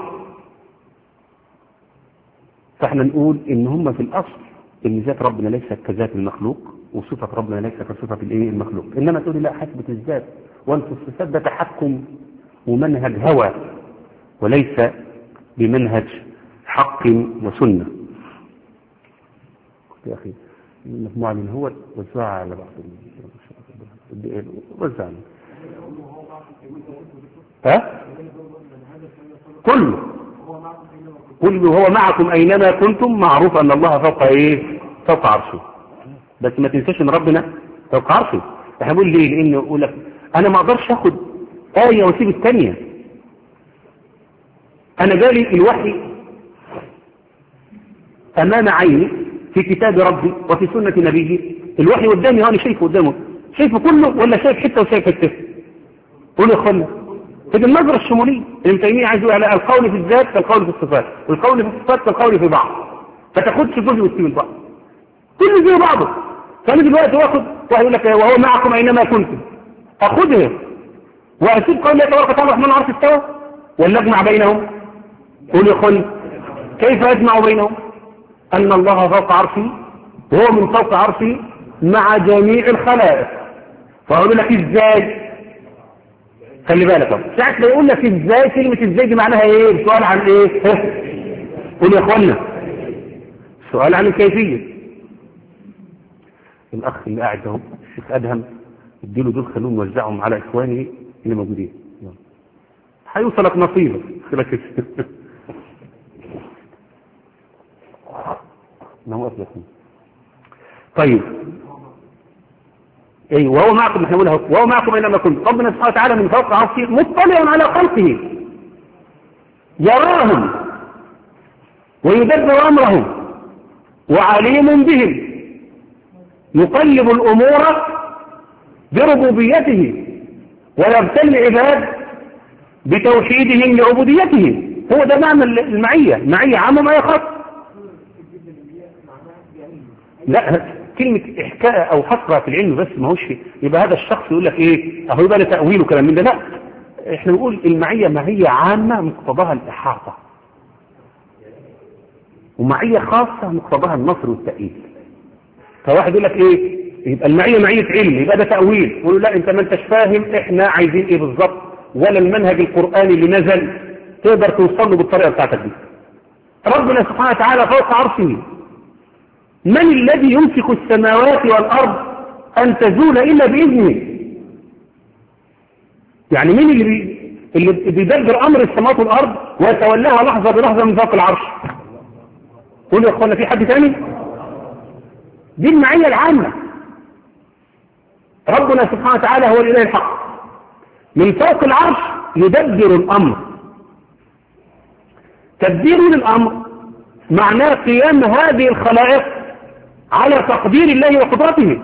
فاحنا نقول ان هم في الاصل ان ذات ربنا ليست كذات المخلوق وصفة ربنا ليست كصفة الايه المخلوق. انما تقول لي لا حسبة الذات وانت الصفات ده تحكم ومنهج هوى وليس بمنهج حق وسنة. يا أخي المجموعة من هو وزعها على بعض وزعها ها كله كله هو معكم أينما كنتم معروف أن الله فوق إيه فوق عرشه. بس ما تنساش أن ربنا فوق عرشه. احنا بنقول ليه؟ لأنه يقول لك أنا ما أقدرش أخد آية وأسيب الثانية. أنا جالي الوحي أمام عيني في كتاب ربي وفي سنة نبيه. الوحي قدامي أنا شايفه قدامه شايفه كله ولا شايف حتة وشايف حتة؟ قول يا أخوانا في النظرة الشمولية ابن تيمية عايز يقول على القول في الذات كالقول في الصفات والقول في الصفات كالقول في بعض. فتاخدش جزء وتسيب البعض كله زي بعضه. فأنا دلوقتي واخد واحد يقول لك وهو معكم أينما كنتم أخذها وأسيب قول الله تبارك وتعالى الرحمن العرش استوى ولا أجمع بينهم؟ قول يا أخوانا كيف أجمع بينهم؟ أن الله فوق عرشه وهو من فوق عرشه مع جميع الخلائق. فأقول لك إزاي؟ خلي بالك ساعة لا يقول لك إزاي كلمة إزاي دي معناها إيه؟ سؤال عن إيه؟ قول يا أخوانا سؤال عن الكيفية. الأخ اللي قاعد اهو الشيخ أدهم اديله دول خلوهم وزعهم على إخواني اللي موجودين هيوصلك نصيبك. طيب اي وهو معكم احنا بنقولها وهو معكم اينما كنتم. ربنا سبحانه وتعالى من فوق عرشه مطلع على خلقه يراهم ويدبر امرهم وعليم بهم يقلب الامور بربوبيته ويبتلي العباد بتوحيدهم لعبوديته. هو ده معنى المعيه. المعيه عام ما يخص. لا كلمة إحكاء أو حصرها في العلم بس ما هوش يبقى هذا الشخص يقول لك إيه أهو يبقى له تأويل وكلام من ده. لا إحنا نقول المعية معية عامة مقتضاها الإحاطة، ومعية خاصة مقتضاها النصر والتأييد. فواحد يقول لك إيه يبقى المعية معية علم يبقى ده تأويل، يقول له لا أنت ما أنتش فاهم إحنا عايزين إيه بالظبط، ولا المنهج القرآني اللي نزل تقدر توصل له بالطريقة بتاعتك دي. ربنا سبحانه وتعالى فوق عرشه، من الذي يمسك السماوات والأرض أن تزول إلا بإذنه؟ يعني مين اللي بي... اللي بيدبر أمر السماوات والأرض ويتولاها لحظة بلحظة من فوق العرش؟ قولوا يا أخوانا في حد ثاني؟ دي المعية العامة. ربنا سبحانه وتعالى هو الإله الحق، من فوق العرش يدبر الأمر. تدبير للأمر معناه قيام هذه الخلائق على تقدير الله وقدرته،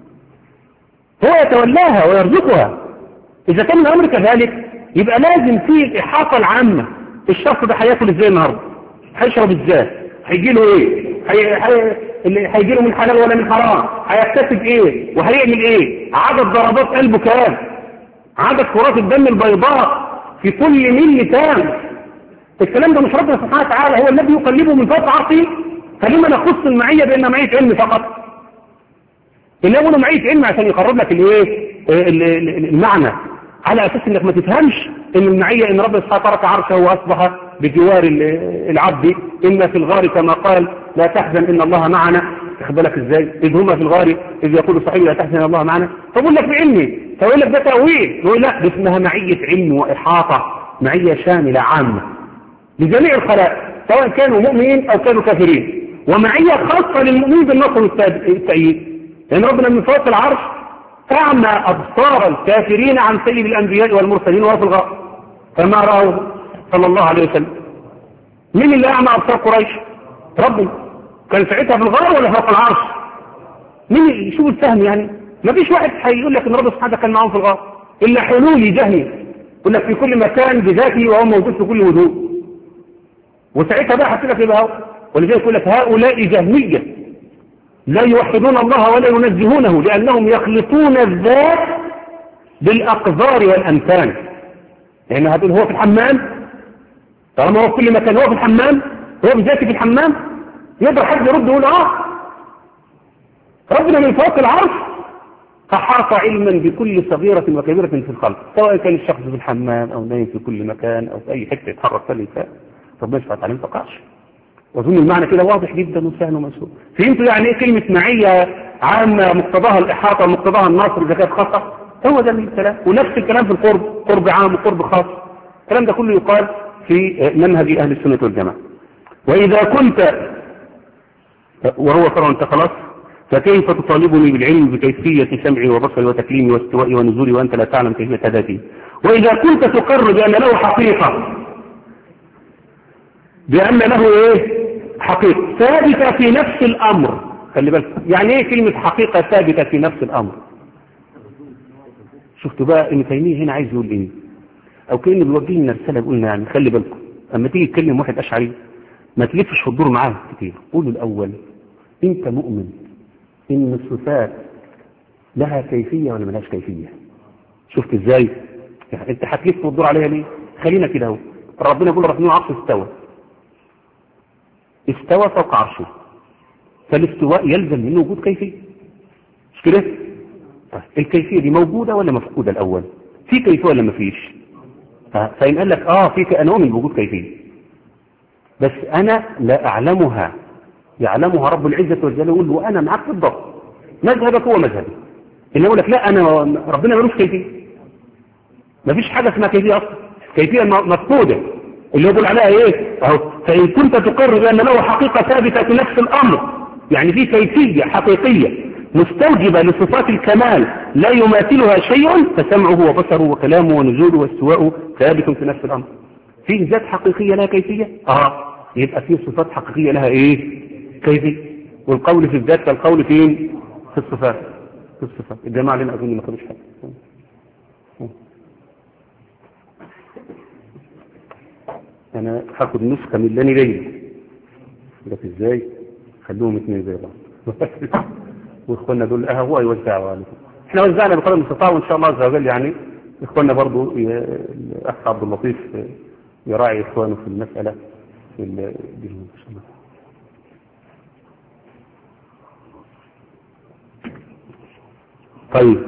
هو يتولاها ويرزقها. إذا كان الأمر كذلك يبقى لازم فيه الإحاطة العامة. الشخص ده هياكل ازاي النهارده؟ هيشرب ازاي؟ هيجي له ايه؟ هيجي له من حلال ولا من حرام؟ هيكتسب ايه؟ وهيعمل ايه؟ عدد ضربات قلبه كام؟ عدد كرات الدم البيضاء في كل ملي كام؟ الكلام ده مش ربنا سبحانه وتعالى هو الذي يقلبه من فوق عرشه؟ فلما نخص المعية بأنها معية علم فقط؟ اللي يقولوا معية علم عشان يقرب لك الايه المعنى، على اساس انك ما تفهمش ان المعية ان ربنا سبحانه وتعالى عرشه واصبح بجوار العبد، اما في الغار كما قال لا تحزن ان الله معنا، تاخد بالك ازاي؟ اذ هما في الغار اذ يقول صحيح لا تحزن ان الله معنا، فبقول لك بعلمي، فيقول لك ده تأويل، يقول لا دي اسمها معية علم واحاطة، معية شاملة عامة لجميع الخلائق سواء كانوا مؤمنين او كانوا كافرين، ومعية خاصة للمؤمنين بالنصر والتأييد، لأن ربنا من فوق العرش أعمى أبصار الكافرين عن سيد الأنبياء والمرسلين وهو في الغار فما رأوه صلى الله عليه وسلم. مين اللي أعمى أبصار قريش؟ ربنا. كان ساعتها في الغار ولا فوق العرش؟ مين شوف الفهم يعني؟ ما فيش واحد هيقول لك إن ربنا سبحانه كان معهم في الغار إلا حلول جهني، يقول لك في كل مكان بذاته وهو موجود في كل وجود، وساعتها بقى حتى لك يبقى ولذلك يقول لك هؤلاء جهمية لا يوحدون الله ولا ينزهونه لأنهم يخلطون الذات بالأقذار والأمثال. لأن يعني هتقول هو في الحمام، طالما هو في كل مكان هو في الحمام، هو بذاته في الحمام، يقدر حد يرد يقول اه ربنا من فوق العرش أحاط علما بكل صغيرة وكبيرة في الخلق، سواء كان الشخص في الحمام أو نايم في كل مكان أو في أي حتة يتحرك فيه الإنسان، ربنا سبحانه وتعالى ما فقعش. وأظن المعنى كده واضح جدا وسهل ومسهول. فهمتوا يعني ايه كلمة معية عامة مقتضاها الإحاطة مقتضاها النصر إذا كانت خاصة؟ هو ده الكلام. ونفس الكلام في القرب، قرب عام وقرب خاص، الكلام ده كله يقال في منهج أهل السنة والجماعة. وإذا كنت وهو طبعا أنت خلاص، فكيف تطالبني بالعلم بكيفية سمعي وبصري وتكليمي واستوائي ونزولي وأنت لا تعلم كيفية هداتي؟ وإذا كنت تقر بأن له حقيقة، بأن له ايه حقيقة ثابتة في نفس الأمر، خلي بالك يعني ايه كلمة حقيقة ثابتة في نفس الأمر؟ شفتوا بقى ابن تيمية هنا عايز يقول ايه؟ او كأنه بيوجه لنا رسالة بيقولنا يعني خلي بالكم اما تيجي تكلم واحد أشعري ما تلفش وتدور معاه كتير، قولوا الأول انت مؤمن ان الصفات لها كيفية ولا ملهاش كيفية؟ شفت ازاي؟ يعني انت هتلف وتدور عليها ليه؟ خلينا كده اهو، ربنا يقول ربنا عرش استوى، استوى فوق عرشه، فالاستواء يلزم منه وجود كيفية، مش كده؟ طيب الكيفية دي موجودة ولا مفقودة الأول؟ في كيفية ولا مفيش؟ فإن قال لك آه في أنا أؤمن بوجود كيفية بس أنا لا أعلمها، يعلمها رب العزة والجلال، يقول له أنا معك بالضبط، مذهبك هو مذهبي، إن يقول لك لا أنا ربنا ملوش كيفية، مفيش حاجة اسمها كيفية أصلا، كيفية مفقودة اللي يقول عليها ايه اهو. فإن كنت تقر بأن له حقيقة ثابتة في نفس الأمر، يعني في كيفية حقيقية مستوجبة لصفات الكمال لا يماثلها شيء، فسمعه وبصره وكلامه ونزوله واستواءه ثابت في نفس الأمر. فيه ذات حقيقية لها كيفية اه يبقى فيه صفات حقيقية لها ايه كيفية. والقول في الذات كالقول فين في الصفات، في الصفات. الجماعة لنا أظن ما كانوش حاجة. انا هاخد نسخة من اللي انا جاي لك ازاي خلوهم اثنين زي بعض. واخواننا دول اه هو يوزعوا عليكم. احنا وزعنا بقدر المستطاع وان شاء الله عز وجل يعني اخواننا برضو الاخ عبد اللطيف يراعي اخوانه في المسألة في دي. طيب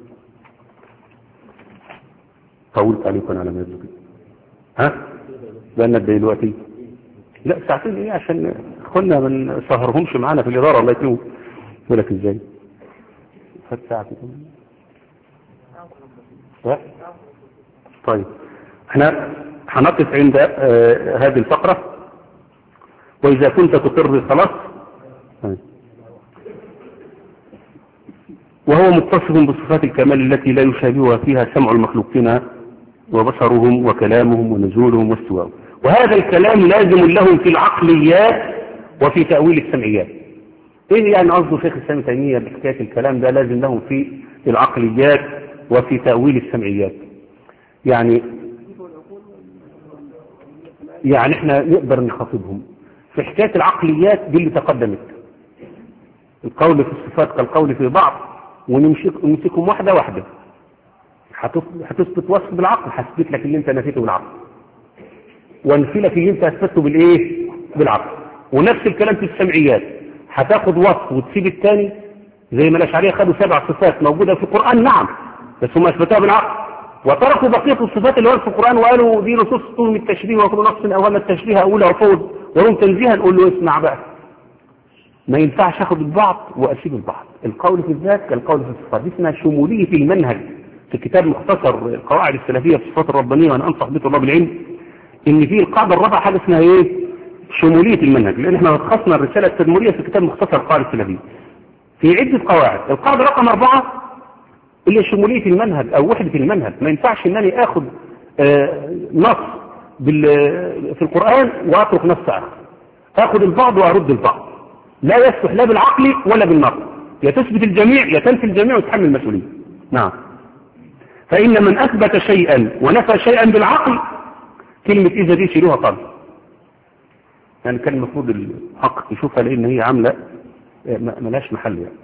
طولت عليكم على ما يبدو كده. ها بقالنا قد ايه دلوقتي؟ لا ساعتين ايه عشان اخواننا ما نسهرهمش معانا في الاداره. الله يكرمهم. يقول لك ازاي فات ساعه كده. طيب احنا هنقف عند آه هذه الفقره. واذا كنت تقر خلاص. وهو متصف بصفات الكمال التي لا يشابهها فيها سمع المخلوقين وبصرهم وكلامهم ونزولهم واستواءهم. وهذا الكلام لازم لهم في العقليات وفي تأويل السمعيات. ايه يعني قصده شيخ الإسلام ابن تيمية بحكاية الكلام ده لازم لهم في العقليات وفي تأويل السمعيات؟ يعني يعني احنا نقدر نخاطبهم في حكاية العقليات دي اللي تقدمت، القول في الصفات كالقول في بعض، ونمسكهم واحدة واحدة. هتثبت وصف بالعقل، هثبت لك اللي انت نفيته بالعقل، وانفي لك اللي انت اثبته بالايه؟ بالعقل. ونفس الكلام في السمعيات، هتاخد وصف وتسيب الثاني، زي ما الاشعريه خدوا سبع صفات موجوده في القران نعم، بس هم اثبتوها بالعقل، وتركوا بقيه الصفات اللي ورد في القران وقالوا دي نصوص طول من التشبيه، وكل نص اول التشبيه اولى وفوض ورم تنزيها. نقول له اسمع بقى، ما ينفعش اخد البعض واسيب البعض. القول في الذات كالقول في الصفات، دي اسمها شموليه المنهج. في كتاب مختصر القواعد السلفيه في الصفات الربانيه، وانا انصح به طلاب العلم ان في القاعده الرابعه حاجه اسمها ايه؟ شموليه المنهج. لان احنا لخصنا الرساله التدمريه في كتاب مختصر القواعد السلفيه في عده قواعد. القاعده رقم اربعه اللي هي شموليه المنهج او وحده المنهج. ما ينفعش انني اخد آه نص في القران واترك نص اخر، اخد البعض وارد البعض. لا يصلح لا بالعقل ولا بالنقل، يا تثبت الجميع يا تنفي الجميع وتحمل المسؤوليه. نعم. فإن من أثبت شيئا ونفى شيئا بالعقل، كلمة إذا دي شيلوها طبعا، يعني كان المفروض الحق يشوفها لأن هي عاملة ملاش محل يعني.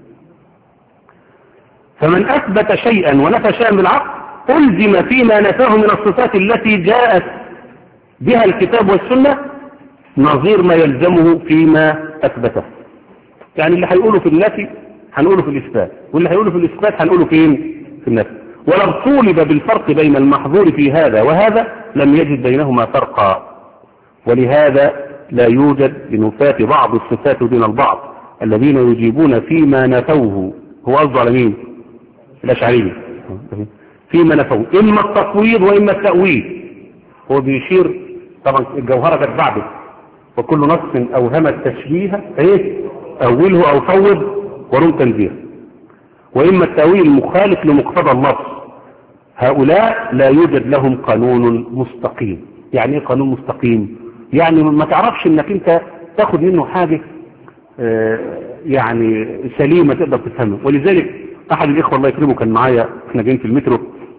فمن أثبت شيئا ونفى شيئا بالعقل ألزم فيما نفاه من الصفات التي جاءت بها الكتاب والسنة نظير ما يلزمه فيما أثبته. يعني اللي هيقوله في النفي هنقوله في الإثبات، واللي هيقوله في الإثبات هنقوله فين؟ في النفي. ولو طولب بالفرق بين المحظور في هذا وهذا لم يجد بينهما فرقا، ولهذا لا يوجد لنفاة بعض الصفات دون البعض الذين يجيبون فيما نفوه. هو قصده على مين؟ الأشعرية. فيما نفوه إما التفويض وإما التأويل. هو بيشير طبعا الجوهرة جت بعده، وكل نص أوهم التشبيه ايه؟ أوله أو فوض ورم تنزيه. وإما التأويل مخالف لمقتضى اللفظ. هؤلاء لا يوجد لهم قانون مستقيم. يعني ايه قانون مستقيم؟ يعني ما تعرفش انك انت تاخد منه حاجة يعني سليمة تقدر تفهمه. ولذلك احد الاخوة الله يكرمه كان معايا احنا جايين في المترو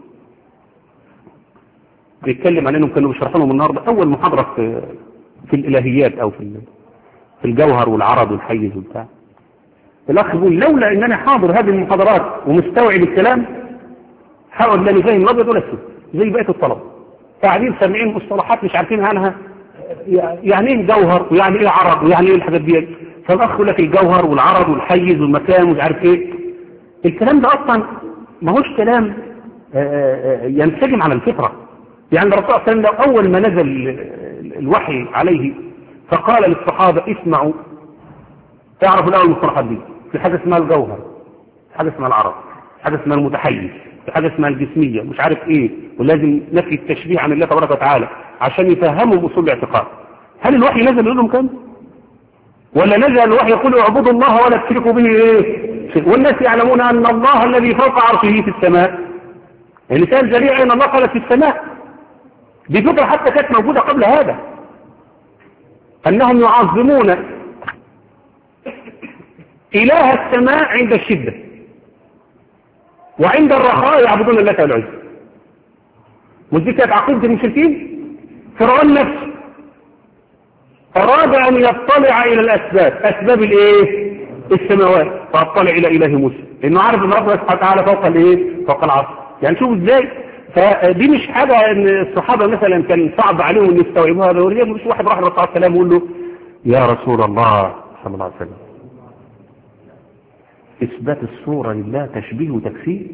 بيتكلم عن انهم كانوا بيشرحوا لهم النهارده اول محاضرة في في الالهيات او في في الجوهر والعرض والحيز وبتاع. الاخ بيقول لولا ان انا حاضر هذه المحاضرات ومستوعب الكلام حاول لاني فاهم الابيض ولا الاسود زي بقيه الطلبه قاعدين سامعين مصطلحات مش عارفين عنها، يعني ايه جوهر ويعني ايه عرض ويعني ايه الحاجات دي. فالاخ يقول لك الجوهر والعرض والحيز والمكان ومش عارف ايه. الكلام ده اصلا ما هوش كلام ينسجم على الفطره. يعني الرسول صلى الله عليه وسلم اول ما نزل الوحي عليه فقال للصحابه اسمعوا، تعرفوا الاول المصطلحات دي. في حاجه اسمها الجوهر، حاجه اسمها العرض، حاجه اسمها المتحيز، في حاجه اسمها الجسميه مش عارف ايه، ولازم نفي التشبيه عن الله تبارك وتعالى عشان يفهموا اصول الاعتقاد. هل الوحي نزل يقول لهم كده؟ ولا نزل الوحي يقول اعبدوا الله ولا تشركوا به ايه؟ والناس يعلمون ان الله الذي فوق عرشه في السماء. اللسان جريء ان الله قال في السماء. دي فكره حتى كانت موجوده قبل هذا، انهم يعظمون اله السماء عند الشده وعند الرخاء يعبدون الله تعالى العزة. ودي كانت عقيدة المشركين. فرعون نفسه أراد أن يطلع إلى الأسباب، أسباب الإيه؟ السماوات فاطلع الى اله موسى، لانه عارف ان ربنا سبحانه وتعالى فوق الايه؟ فوق العرش. يعني شوف ازاي. فدي مش حاجه ان الصحابه مثلا كان صعب عليهم ان يستوعبوها، ده مش واحد راح للرسول صلى الله عليه وسلم ويقول له يا رسول الله صلى الله عليه وسلم اثبات الصوره لله تشبيه وتكفير.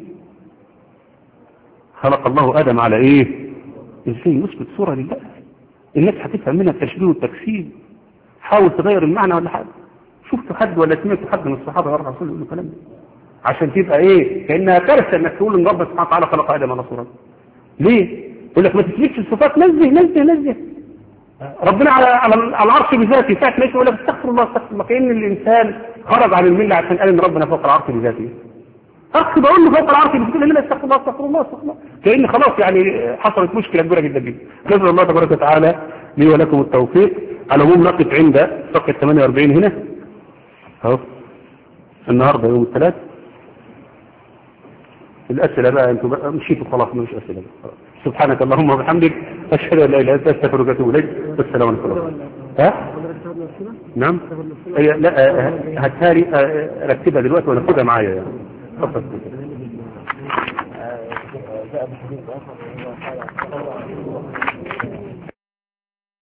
خلق الله ادم على ايه؟ ازاي يثبت صوره لله؟ الناس هتفهم منها التشبيه والتكفير. حاول تغير المعنى ولا حاجه. شفت حد ولا سمعت حد من الصحابه يروح الرسول يقول له كلام ده عشان تبقى ايه؟ كانها كارثه انك تقول ان ربنا سبحانه وتعالى خلق ادم على صورته. ليه؟ يقول لك ما تثبتش الصفات، نزه نزه نزه ربنا على على العرش بذاته. ساعه ما يقول لك استغفر الله استغفر الله، كأن الانسان خرج عن المله عشان قال ان ربنا فوق العرش بذاته. اخ بقول له فوق العرش بتقول لي استغفر الله استغفر الله استغفر الله، كأن خلاص يعني حصلت مشكله كبيره جدا جدا. نسال الله تبارك وتعالى لي ولكم التوفيق. على العموم نقف عند صفحه ثمانية وأربعين هنا اهو. النهارده يوم الثلاث. الاسئله بقى انتوا بقى مشيتوا خلاص، مش اسئله بقى. سبحانك اللهم وبحمدك اشهد ان لا اله الا انت استغفرك واتوب اليك. والسلام عليكم. ها؟ نعم. هي لا هتهاري رتبها دلوقتي وناخدها معايا يعني. اتفضل.